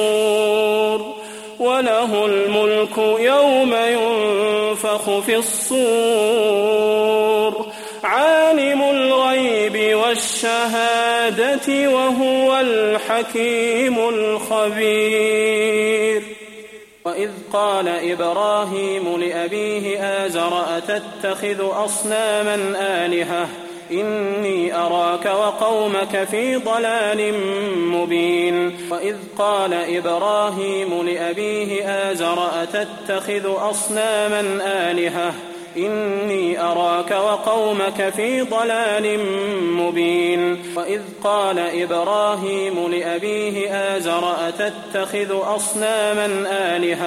Speaker 2: الصور عالم الغيب والشهادة وهو الحكيم الخبير وإذ قال إبراهيم لأبيه آزر أتتخذ أصناما آلهة إني أراك وقومك في ضلال مبين وإذ قال إبراهيم لأبيه آزر أتتخذ أصناما آلهة إني أراك وقومك في ضلال مبين وإذ قال إبراهيم لأبيه آزر أتتخذ أصناما آلهة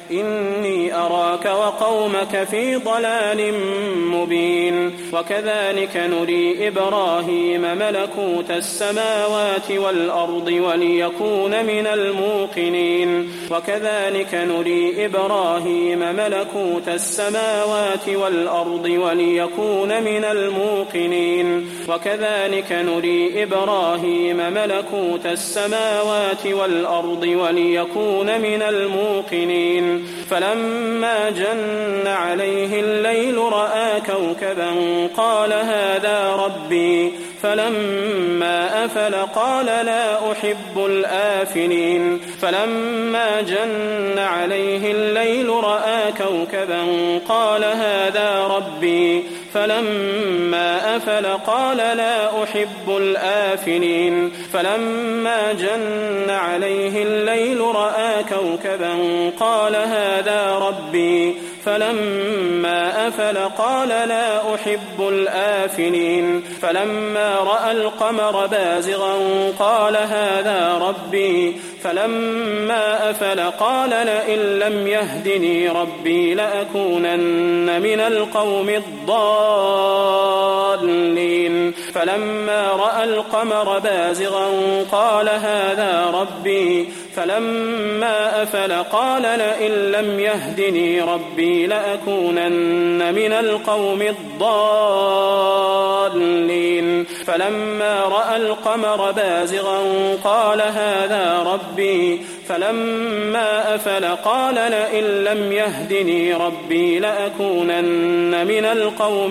Speaker 2: إني أراك وقومك في ضلال مبين وكذلك نري إبراهيم ملكوت السماوات والأرض وليكون من الموقنين وكذلك نري إبراهيم ملكوت السماوات والأرض وليكون من الموقنين وكذلك نري إبراهيم ملكوت السماوات والأرض وليكون من الموقنين فلما جن عليه الليل رأى كوكبا قال هذا ربي فلما أفل قال لا أحب الآفلين فلما جن عليه الليل رأى كوكبا قال هذا ربي فلما أفل قال لا أحب الآفلين فلما جن عليه الليل رأى كوكبا قال هذا ربي فلما أفل قال لا أحب الآفلين فلما رأى القمر بازغا قال هذا ربي فلما أفل قال لئن لم يهدني ربي لأكونن من القوم الضالين فلما رأى القمر بازغا قال هذا ربي فلما أفل قال لئن لم يهدني ربي لأكونن من القوم الضالين فلما رأى القمر بازغا قال هذا ربي فلما أفل قال لئن لم يهدني ربي لأكونن من القوم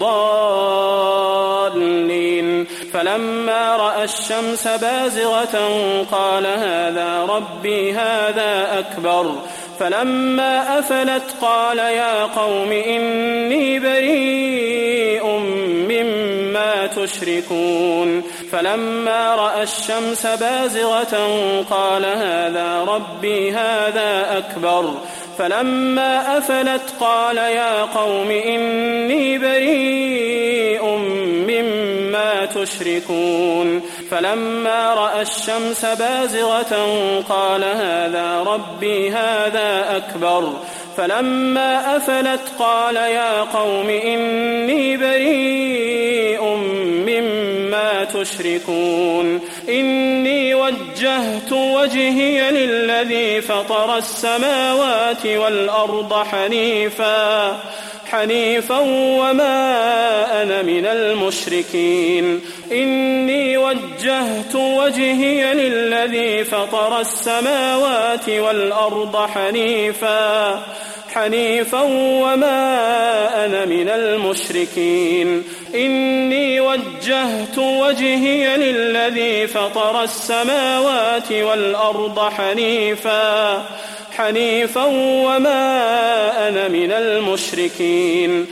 Speaker 2: الضالين فلما رأى الشمس بازغة قال هذا ربي هذا أكبر فلما أفلت قال يا قوم إني بريء مما تشركون فلما رأى الشمس بازغة قال هذا ربي هذا أكبر فلما أفلت قال يا قوم إني بريء مما تشركون فلما رأى الشمس بازغة قال هذا ربي هذا أكبر فلما أفلت قال يا قوم إني بريء مما تشركون إني وجهت وجهي للذي فطر السماوات والأرض حنيفا وما أنا من المشركين إني وجهت وجهي للذي فطر السماوات والأرض حنيفا وما أنا من المشركين إني وجهت وجهي للذي فطر السماوات والأرض حنيفا وما أنا من المشركين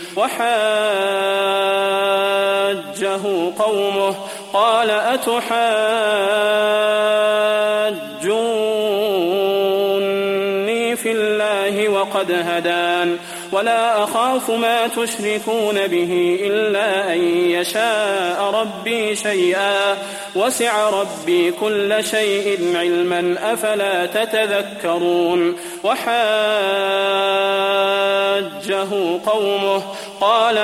Speaker 2: وحاجه قومه قال أتحاجوني في الله وقد هدان ولا أخاف ما تشركون به إلا أن يشاء ربي شيئا وسع ربي كل شيء علما أفلا تتذكرون وحاجه قومه قال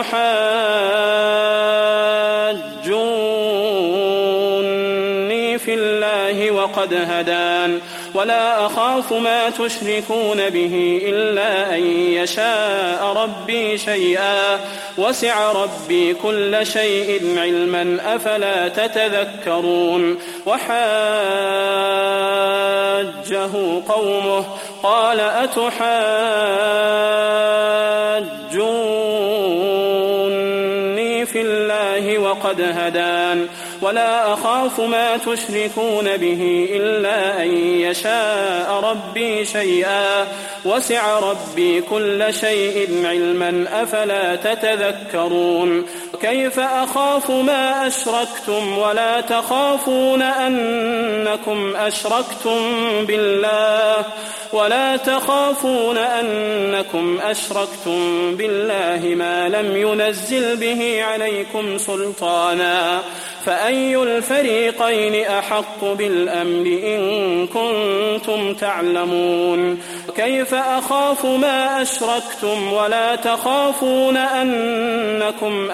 Speaker 2: أتحاجوني في الله وقد هدان ولا أخاف ما تشركون به إلا أن يشاء ربي شيئا وسع ربي كل شيء علما أفلا تتذكرون وحاجه قومه قال أتحاجوني في الله وقد هدان ولا أخاف ما تشركون به إلا أن يشاء ربي شيئا وسع ربي كل شيء علما أفلا تتذكرون كيف أخاف ما أشركتم ولا تخافون أنكم أشركتم بالله ما لم ينزل به عليكم سلطانا فأي الفريقين أحق بالأمن إن كنتم تعلمون كيف أخاف ما أشركتم ولا تخافون أنكم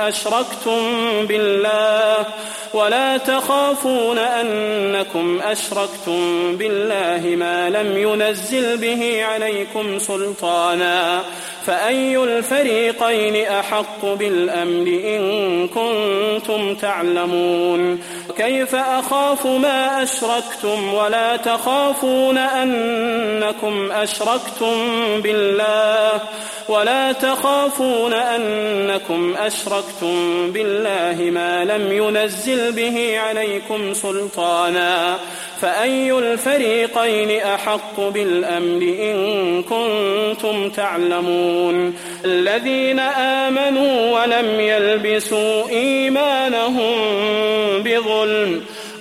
Speaker 2: أشركتم بالله ما لم ينزل به عليكم سلطانا فأي الفريقين أحق بالأمن إن كنتم تعلمون كيف أخاف ما أشركتم ولا تخافون أنكم أشركتم بالله ما لم ينزل به عليكم سلطانا فأي الفريقين أحق بالأمن إن كنتم تعلمون الذين آمنوا ولم يلبسوا إيمانهم بظلم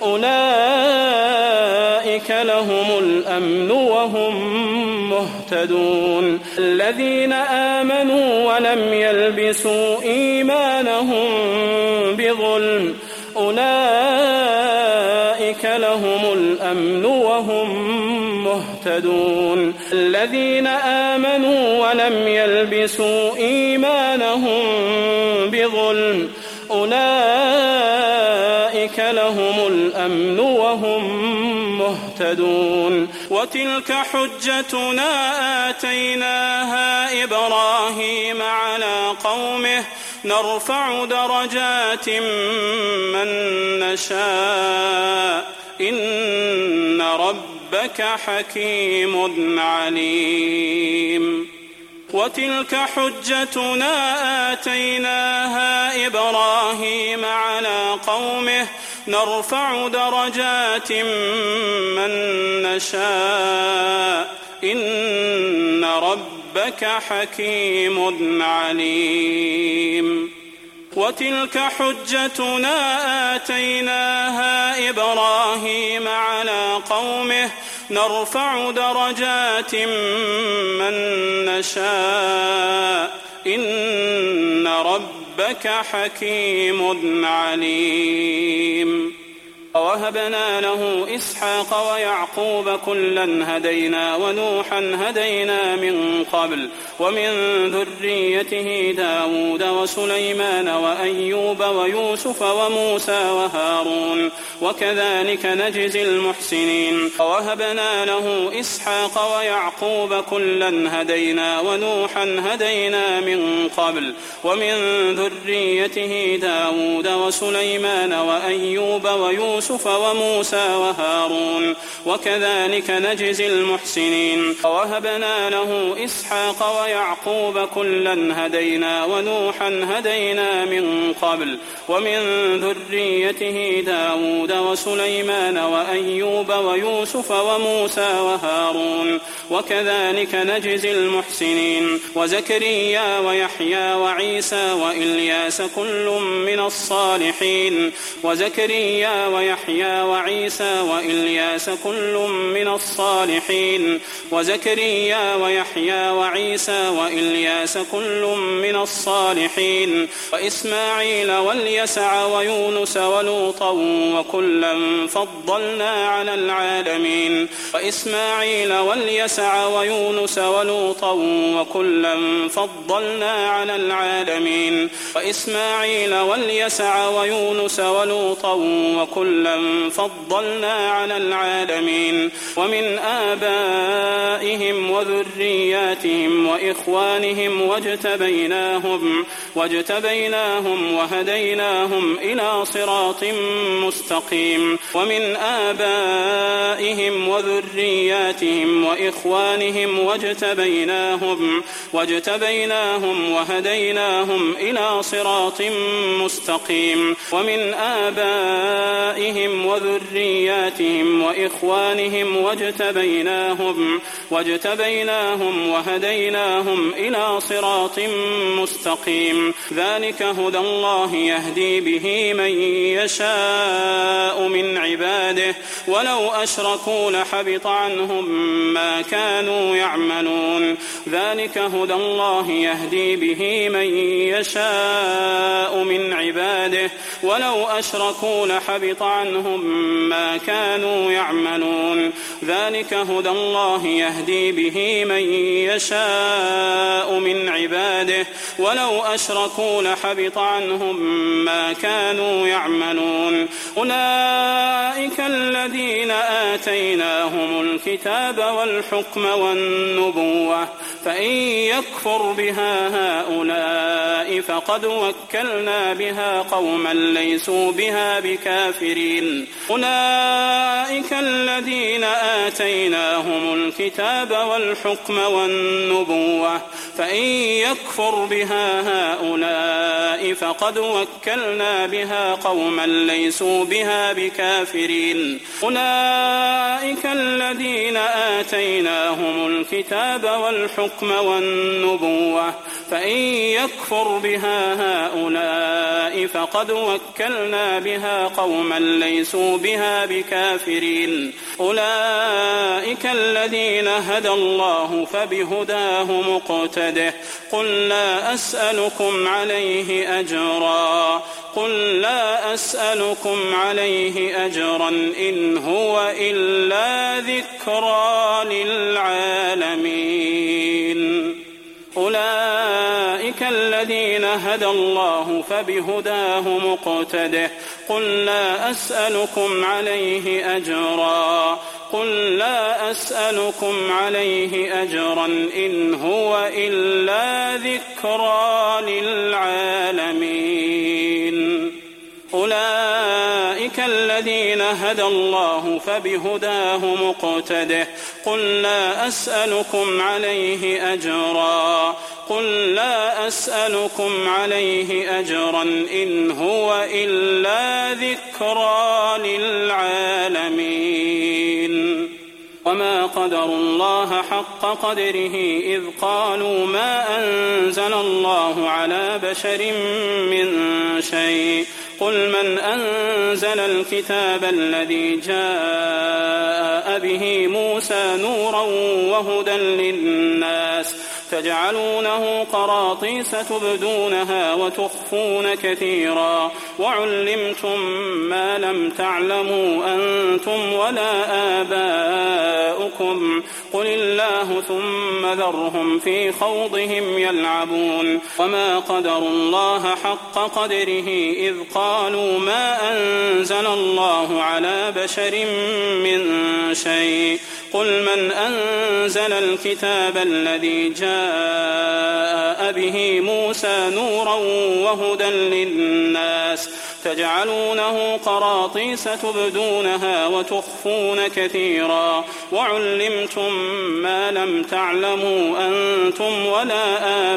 Speaker 2: أولئك لهم الأمن وهم مهتدون الذين آمنوا ولم يلبسوا إيمانهم بظلم أولئك لهم الأمن وهم مهتدون الذين آمنوا ولم يلبسوا إيمانهم بظلم أولئك لهم الأمن وهم مهتدون وتلك حجتنا آتيناها إبراهيم على قومه نرفع درجات من نشاء إن ربك حكيم عليم وتلك حجتنا آتيناها إبراهيم على قومه نرفع درجات من نشاء إن ربك حكيم عليم وتلك حجتنا آتيناها إبراهيم على قومه نرفع درجات من نشاء إن ربك حكيم عليم ووهبنا له إسحاق ويعقوب كلا هدينا ونوحا هدينا من قبل ومن ذريته داود وسليمان وأيوب ويوسف وموسى وهارون وكذلك نجزي المحسنين ووهبنا له إسحاق ويعقوب كلا هدينا ونوحا هدينا من قبل ومن ذريته داود وسليمان وأيوب ويوسف وموسى وهارون وكذلك نجزي المحسنين ووهبنا له إسحاق ويعقوب كلا هدينا ونوحا هدينا من قبل ومن ذريته داود وسليمان وأيوب ويوسف وموسى وهارون وكذلك نجزي المحسنين وزكريا ويحيى وعيسى وإلياس كل من الصالحين وزكريا ويحيى وعيسى وإلياس كل من الصالحين وزكريا ويحيى وعيسى وإلياس كل من الصالحين وإسماعيل واليسع ويونس ولوطا وكلا فضلنا على العالمين وإسماعيل واليسع ويونس ولوطا وكلا فضلنا على العالمين وإسماعيل واليسع ويونس ولوطا وكلا فضلنا على العالمين ومن آبائهم وذرياتهم وإخوانهم واجتبيناهم وهديناهم إلى صراط مستقيم ومن آبائهم وذرياتهم وإخوانهم واجتبيناهم وهديناهم إلى صراط مستقيم ومن آبائهم أزواجهم وذرياتهم وإخوانهم واجتبيناهم وهديناهم إلى صراط مستقيم. ذلك هدى الله يهدي به من يشاء من عباده ولو أشركوا لحبط عنهم ما كانوا يعملون. ذلك هدى الله يهدي به من يشاء من عباده ولو أشركوا لحبط عنهم ما كانوا يعملون. ذلك هدى الله يهدي به من يشاء من عباده ولو أشركوا لحبط عنهم ما كانوا يعملون. أولئك الذين آتيناهم الكتاب والحكم والنبوة فإن يكفر بها هؤلاء فقد وكلنا بها قوما ليسوا بها بكافرين. أولئك الذين آتيناهم الكتاب والحكم والنبوة فإن يكفر بها هؤلاء فقد وكلنا بها قوما ليسوا بها بكافرين. أولئك الذين آتيناهم الكتاب والحكم والنبوة فإن يكفر بها هؤلاء فقد وكلنا بها قوما ليسوا بها بكافرين. أولئك الذين هدى الله فبهداه مقتده. قل لا أسألكم عليه أجرا إن هو إلا ذكرى للعالمين. أولئك الذين هدى الله فبهداه مقتده. قل لا أسألكم عليه أجرا إن هو إلا ذكرى للعالمين. أولئك الذين هدى الله فبهداه مقتده. قل لا أسألكم عليه أجرا إن هو إلا ذكرى للعالمين. وما قدروا الله حق قدره إذ قالوا ما أنزل الله على بشر من شيء. قل من أنزل الكتاب الذي جاء به موسى نورا وهدى للناس تجعلونه قراطيس تبدونها وتخفون كثيرا وعلمتم ما لم تعلموا أنتم ولا آباؤكم قل الله ثم ذرهم في خوضهم يلعبون. وما قدروا الله حق قدره إذ قالوا ما أنزل الله على بشر من شيء. قل من أنزل الكتاب الذي جاء به موسى نورا وهدى للناس تجعلونه قراطيس تبدونها وتخفون كثيرا وعلمتم ما لم تعلموا أنتم ولا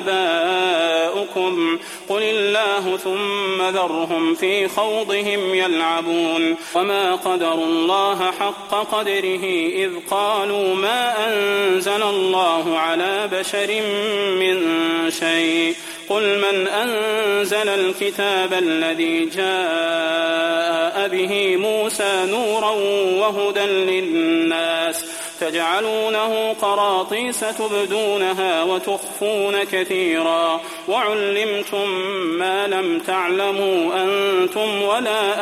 Speaker 2: آباؤكم قل الله ثم ذرهم في خوضهم يلعبون. وما قدروا الله حق قدره إذ قالوا ما أنزل الله على بشر من شيء. قل من أنزل الكتاب الذي جاء به موسى نورا وهدى للناس تجعلونه قراطيس تبدونها وتخفون كثيرا وعلمتم ما لم تعلموا أنتم ولا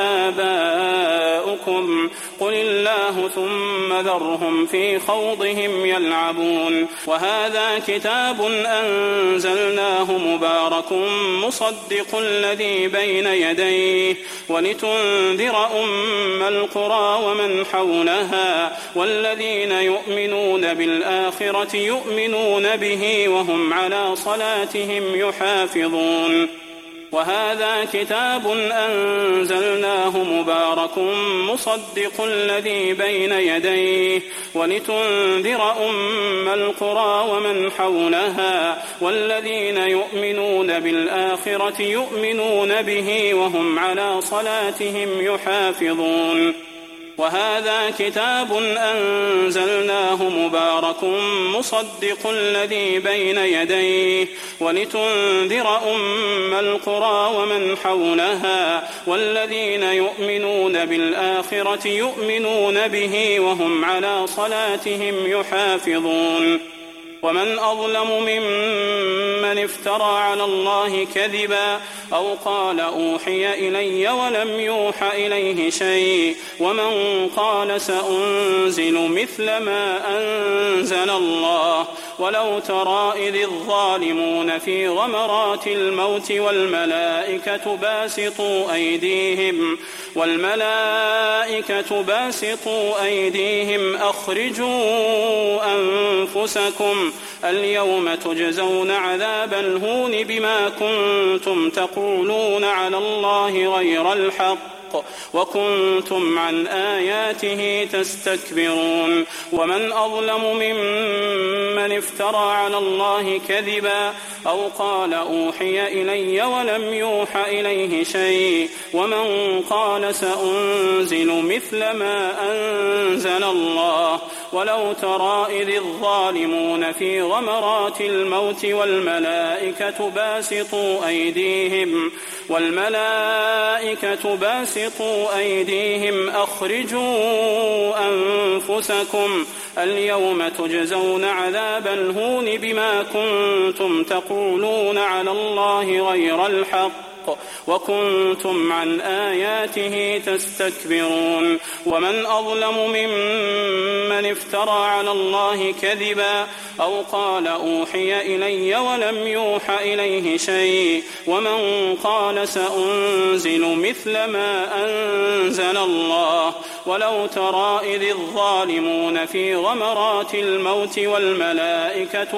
Speaker 2: آباؤكم قل الله ثم ذرهم في خوضهم يلعبون. وهذا كتاب أنزلناه مبارك مصدق الذي بين يديه ولتنذر أم القرى ومن حولها والذين يؤمنون بالآخرة يؤمنون به وهم على صلاتهم يحافظون. وهذا كتاب أنزلناه مبارك مصدق الذي بين يديه ولتنذر أم القرى ومن حولها والذين يؤمنون بالآخرة يؤمنون به وهم على صلاتهم يحافظون. وهذا كتاب أنزلناه مبارك مصدق الذي بين يديه ولتنذر أم القرى ومن حولها والذين يؤمنون بالآخرة يؤمنون به وهم على صلاتهم يحافظون. ومن أظلم ممن افترى على الله كذبا أو قال أوحي إلي ولم يوح إليه شيء ومن قال سأنزل مثل ما أنزل الله ولو ترى إذ الظالمون في غمرات الموت والملائكة باسطوا أيديهم أخرجوا أنفسكم اليوم تجزون عذاب الهون بما كنتم تقولون على الله غير الحق وكنتم عن آياته تستكبرون. ومن أظلم ممن افترى على الله كذبا أو قال أوحي إلي ولم يوح إليه شيء ومن قال سأنزل مثل ما أنزل الله ولو ترى إذ الظالمون في غمرات الموت والملائكة باسطوا أيديهم أخرجوا أنفسكم اليوم تجزون عذاب الهون بما كنتم تقولون على الله غير الحق وكنتم عن آياته تستكبرون. ومن أظلم ممن افترى على الله كذبا أو قال أوحي إلي ولم يوح إليه شيء ومن قال سأنزل مثل ما أنزل الله ولو ترى إذ الظالمون في غمرات الموت والملائكة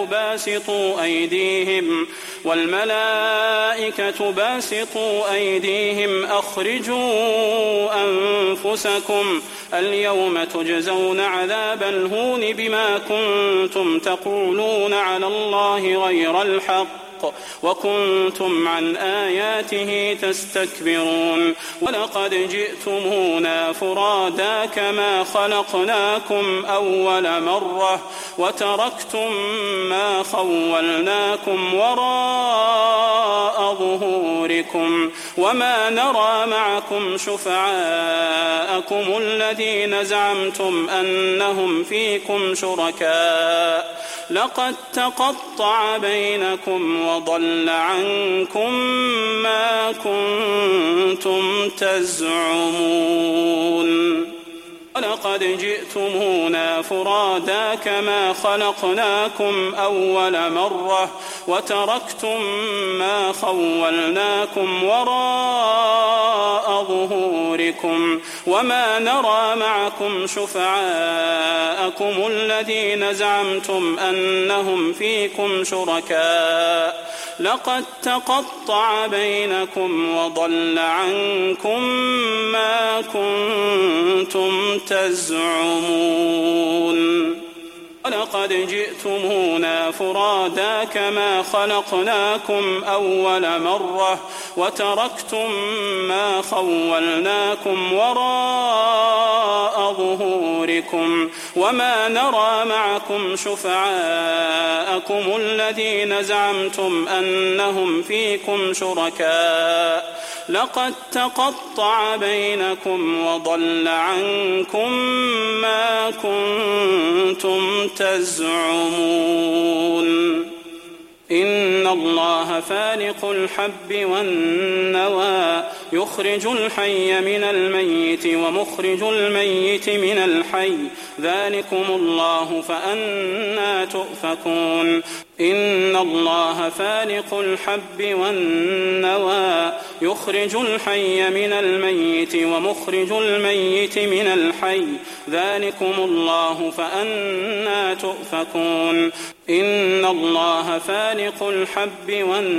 Speaker 2: باسطوا أيديهم أخرجوا أنفسكم اليوم تجزون عذاب الهون بما كنتم تقولون على الله غير الحق وكنتم عن آياته تستكبرون. ولقد جئتمونا فرادا كما خلقناكم أول مرة وتركتم ما خولناكم وراء ظهوركم وما نرى معكم شفعاءكم الذين زعمتم أنهم فيكم شركاء لقد تقطع بينكم وضل عنكم ما كنتم تزعمون. ولقد جئتمونا فرادا كما خلقناكم أول مرة وتركتم ما خولناكم وراء ظهوركم وما نرى معكم شفعاءكم الذين زعمتم أنهم فيكم شركاء لقد تقطع بينكم وضل عنكم ما كنتم تزعمون. ولقد جئتمونا فرادا كما خلقناكم أول مرة وتركتم ما خولناكم وراء ظهوركم وما نرى معكم شفعاءكم الذين زعمتم أنهم فيكم شركاء لقد تقطع بينكم وضل عنكم ما كنتم تزعمون. إن الله فالق الحب والنوى يخرج الحي من الميت ومخرج الميت من الحي ذلكم الله فأنى تؤفكون. إن الله فالق الحب والنوى يخرج الحي من الميت ومخرج الميت من الحي ذلكم الله فأنى تؤفكون. إن الله فالق الحب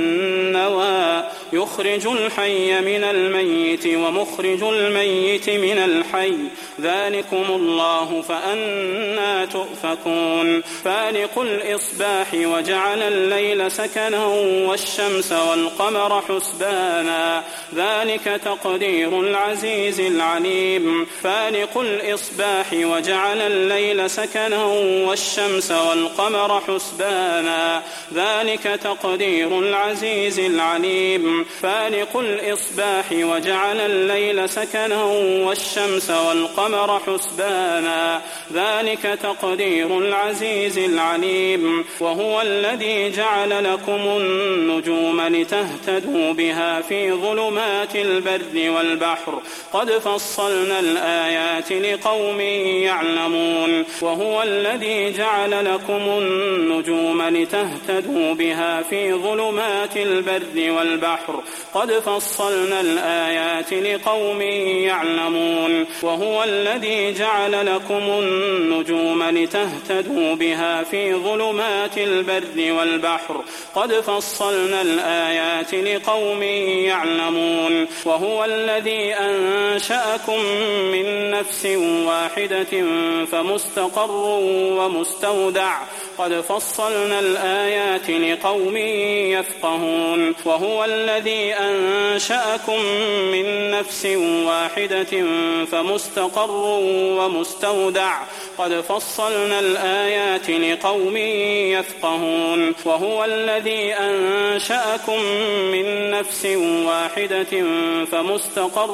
Speaker 2: والنوى يخرج الحي من الميت ومخرج الميت من الحي ذلكم الله فأنى تؤفكون فالق الإصباح وجعل الليل سكنا والشمس والقمر حسبانا ذلك تقدير العزيز العليم فالق الإصباح وجعل الليل سكنا والشمس والقمر حسبانا ذلك تقدير العزيز العليم فالق الإصباح وجعل الليل سكنا والشمس والقمر حسبانا ذلك تقدير العزيز العليم وهو الذي جعل لكم النجوم لتهتدوا بها في ظلمات البر والبحر قد فصلنا الآيات لقوم يعلمون وهو الذي جعل لكم النجوم لتهتدوا بها في ظلمات البر والبحر قد فصلنا الآيات لقوم يعلمون وهو الذي جعل لكم النجوم لتهتدوا بها في ظلمات البر والبحر قد فصلنا الآيات لقوم يعلمون وهو الذي أنشأكم من نفس واحدة فمستقر ومستودع قد فصلنا الآيات لقوم يفقهون وهو الذي أنشأكم من نفس واحدة فمستقر ومستودع قد فصلنا الآيات لقوم يفقهون وهو الذي أنشأكم من نفس واحدة فمستقر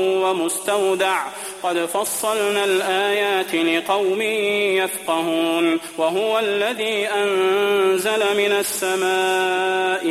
Speaker 2: ومستودع قد فصلنا الآيات لقوم يفقهون وهو الذي أنزل من السماء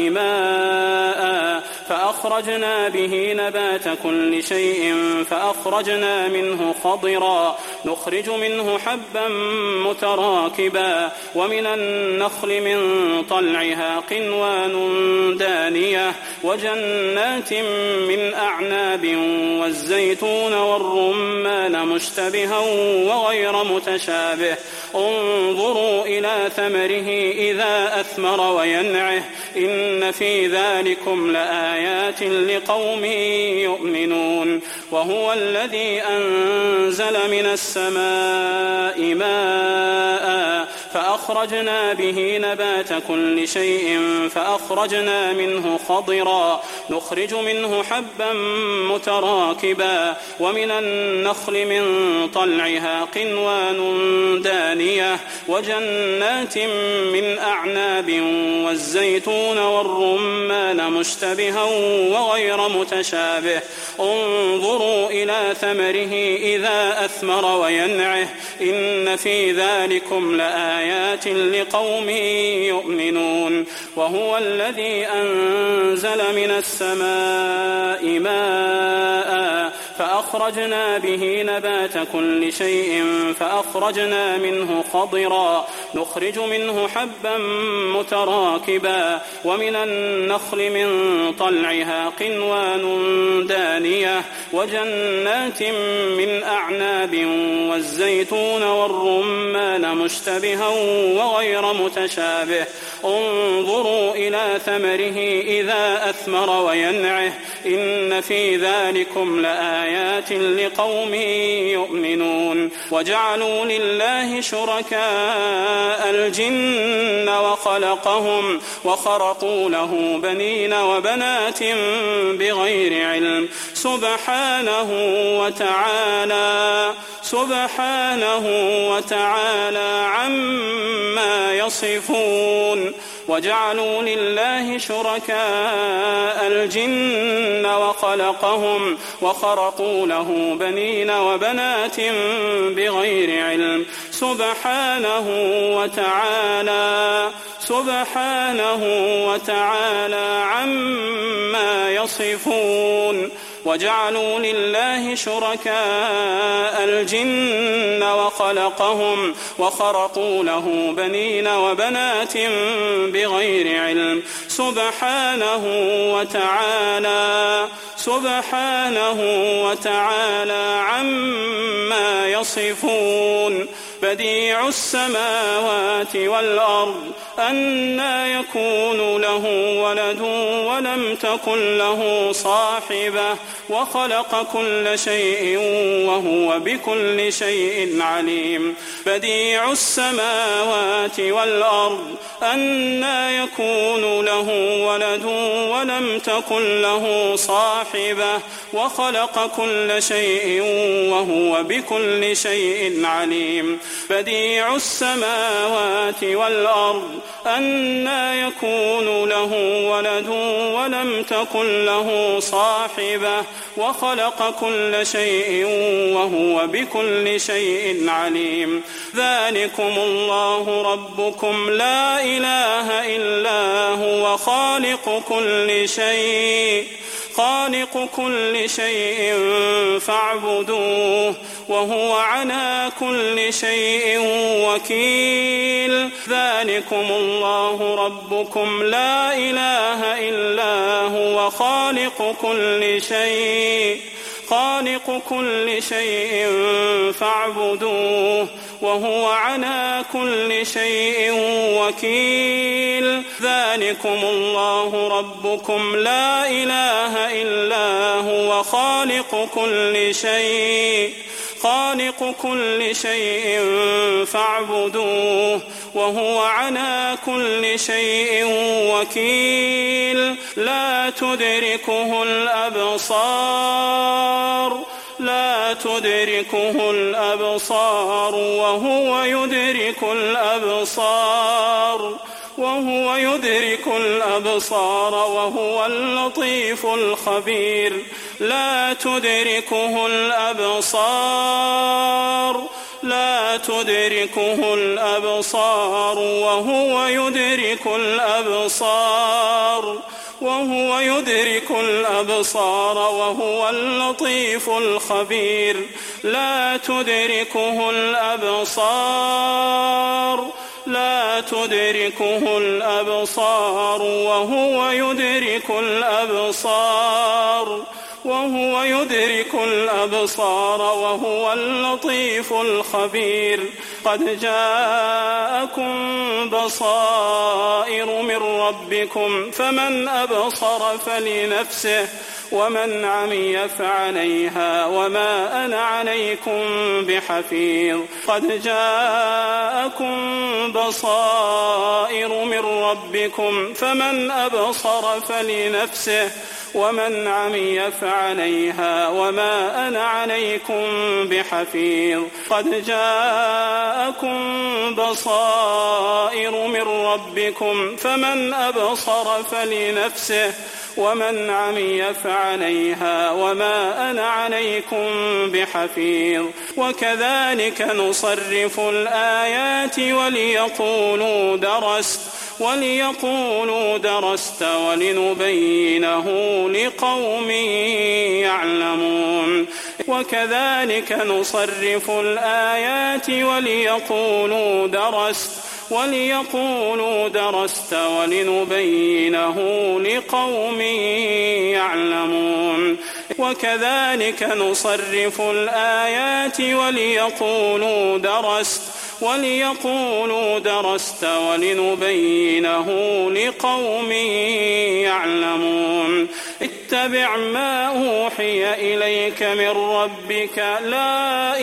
Speaker 2: ماء فأخرجنا به نبات كل شيء فأخرجنا منه خضرا نخرج منه حبا متراكبا ومن النخل من طلعها قنوان دانية وجنات من أعناب والزيتون والرمان مشتبها وغير متشابه انظروا إلى ثمره إذا أثمر وينعه إن في ذلكم لآيات لقوم يؤمنون وهو الذي أنزل من السماء ماء فأخرجنا به نبات كل شيء فأخرجنا منه خضرا نخرج منه حبا متراكبا ومن النخل من طلعها قنوان دانية وجنات من أعناب والزيتون والرمان مشتبها وغير متشابه انظروا إلى ثمره إذا أثمر وينعه إن في ذلكم لآيات لقوم يؤمنون وهو الذي أنزل من السماء ماء فأخرجنا به نبات كل شيء فأخرجنا منه خضرا نخرج منه حبا متراكبا ومن النخل من طلعها قنوان دانية وجنات من أعناب والزيتون والرمان مشتبها وغير متشابه انظروا إلى ثمره إذا أثمر وينعه إن في ذلكم لآيات لقوم يؤمنون وجعلوا لله شركاء الجن وخلقهم وخرقوا له بنين وبنات بغير علم سبحانه وتعالى عما يصفون وجعلوا لله شركاء الجن وخلقهم وخرقوا له بنين وبنات بغير علم سبحانه وتعالى عما يصفون وجعلوا لله شركاء الجن وخلقهم وخرقوا له بنين وبنات بغير علم سبحانه وتعالى عما يصفون بديع السماوات والأرض أنى يكون له ولد ولم تكن له صاحبة وخلق كل شيء وهو بكل شيء عليم بديع السماوات والأرض أنى يكون له ولد ولم تكن له صاحبة وخلق كل شيء وهو بكل شيء عليم بديع السماوات والأرض أنى يكون له ولد ولم تكن له صاحبة وخلق كل شيء وهو بكل شيء عليم ذلكم الله ربكم لا إله إلا هو خالق كل شيء فاعبدوه وهو على كل شيء وكيل ذلكم الله ربكم لا إله إلا هو خالق كل شيء فاعبدوه وهو على كل شيء وكيل ذلكم الله ربكم لا إله إلا هو خالق كل شيء فاعبدوه وهو على كل شيء وكيل لا تدركه الأبصار وهو يدرك الأبصار وهو اللطيف الخبير لا تدركه الأبصار وهو يدرك الأبصار وهو اللطيف الخبير لا تدركه الأبصار وهو يدرك الأبصار وهو اللطيف الخبير قد جاءكم بصائر من ربكم فمن أبصر فلنفسه ومن عمي فعليها وما أنا عليكم بحفيظ قد جاءكم بصائر من ربكم فمن أبصر فلنفسه ومن عمي فعليها وما أنا عليكم بحفيظ قد جاءكم بصائر من ربكم فمن أبصر فلنفسه ومن عمي فعليها وما أنا عليكم بحفيظ وكذلك نصرف الآيات وليقولوا درست ولنبينه لقوم يعلمون وكذلك نصرف الآيات وليقولوا درست ولنبينه لقوم يعلمون وكذلك نصرف الآيات وليقولوا درست ولنبينه لقوم يعلمون اتبع ما أوحي إليك من ربك لا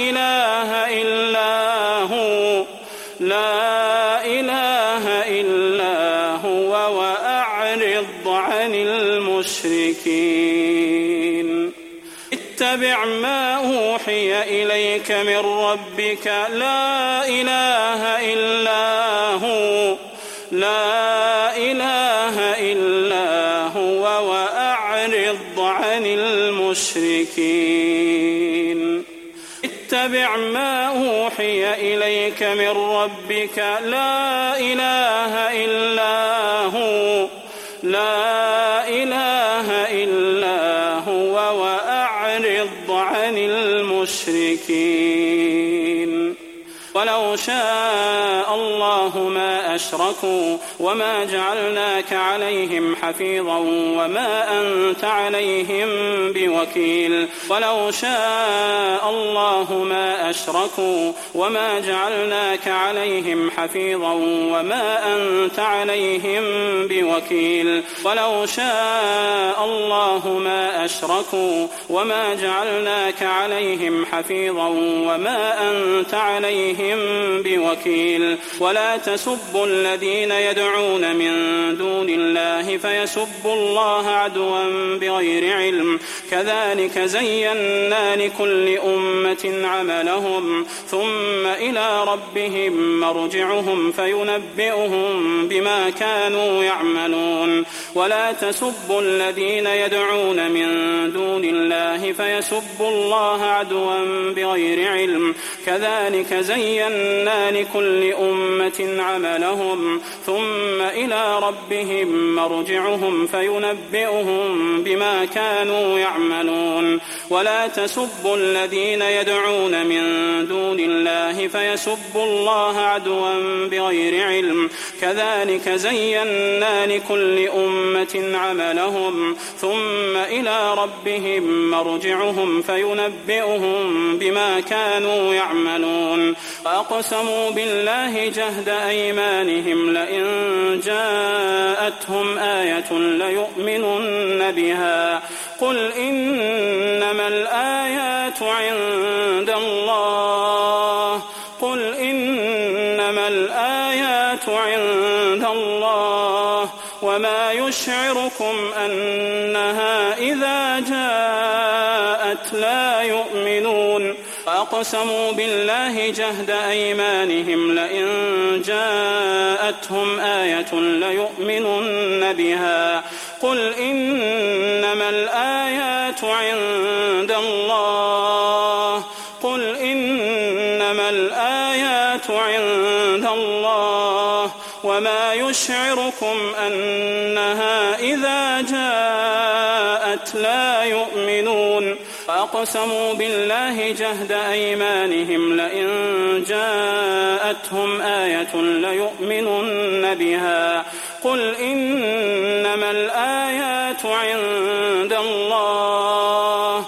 Speaker 2: إله إلا هو وأعرض عن المشركين اتبع ما أوحي إليك من ربك لا إله إلا هو وأعرض عن المشركين اتبع ما أوحي إليك من ربك لا إله إلا هو وأعرض عن المشركين ولو شاء الله ما أشركوا وما جعلناك عليهم حفيظا وما أنت عليهم بوكيل ولو شاء الله ما أشركوا وما جعلناك عليهم حفيظا وما أنت عليهم بوكيل ولو شاء الله ما أشركوا وما جعلناك عليهم حفيظا وما أنت عليهم بوكيل ولا تسبوا الذين يدعون من دون الله فيسبوا الله عدوا بغير علم كذلك زينا لكل أمة عملهم ثم إلى ربهم مرجعهم فينبئهم بما كانوا يعملون ولا تسبوا الذين يدعون من دون الله فيسبوا الله عدوا بغير علم كذلك زينا لكل أمة عملهم ثم إلى ربهم مرجعهم فينبئهم بما كانوا يعملون ولا تسبوا الذين يدعون من دون الله فيسبوا الله عدوا بغير علم كذلك زينا لكل أمة عملهم ثم إلى ربهم مرجعهم فينبئهم بما كانوا يعملون وأقسموا بالله جهد أيمانهم لئن جاءتهم آية ليؤمنن بها قل إنما الآيات عند الله وما يشعركم أنها إذا جاءت لا يؤمنون وأقسموا بالله جهد أيمانهم لئن جاءتهم آية ليؤمنن بها قل إنما الآيات عند الله وما يشعركم أنها إذا جاءت لا يؤمنون وأقسموا بالله جهد أيمانهم لئن جاءتهم آية ليؤمنن بها قل إنما الآيات عند الله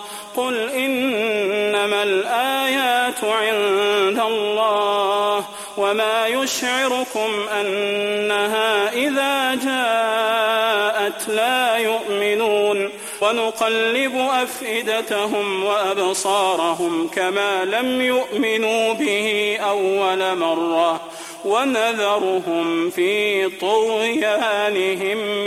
Speaker 2: وما يشعركم أنها إذا جاءت لا يؤمنون ونقلب أفئدتهم وأبصارهم كما لم يؤمنوا به أول مرة ونذرهم في طغيانهم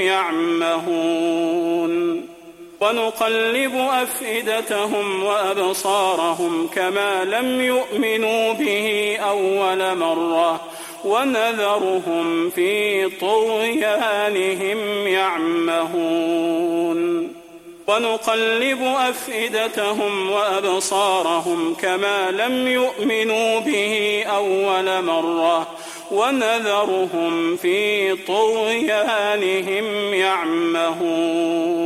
Speaker 2: يعمهون ونقلب أفئدتهم وأبصارهم كما لم يؤمنوا به أول مرة ونذرهم في طغيانهم يعمهون ونقلب أفئدتهم وأبصارهم كما لم يؤمنوا به أول مرة ونذرهم في طغيانهم يعمهون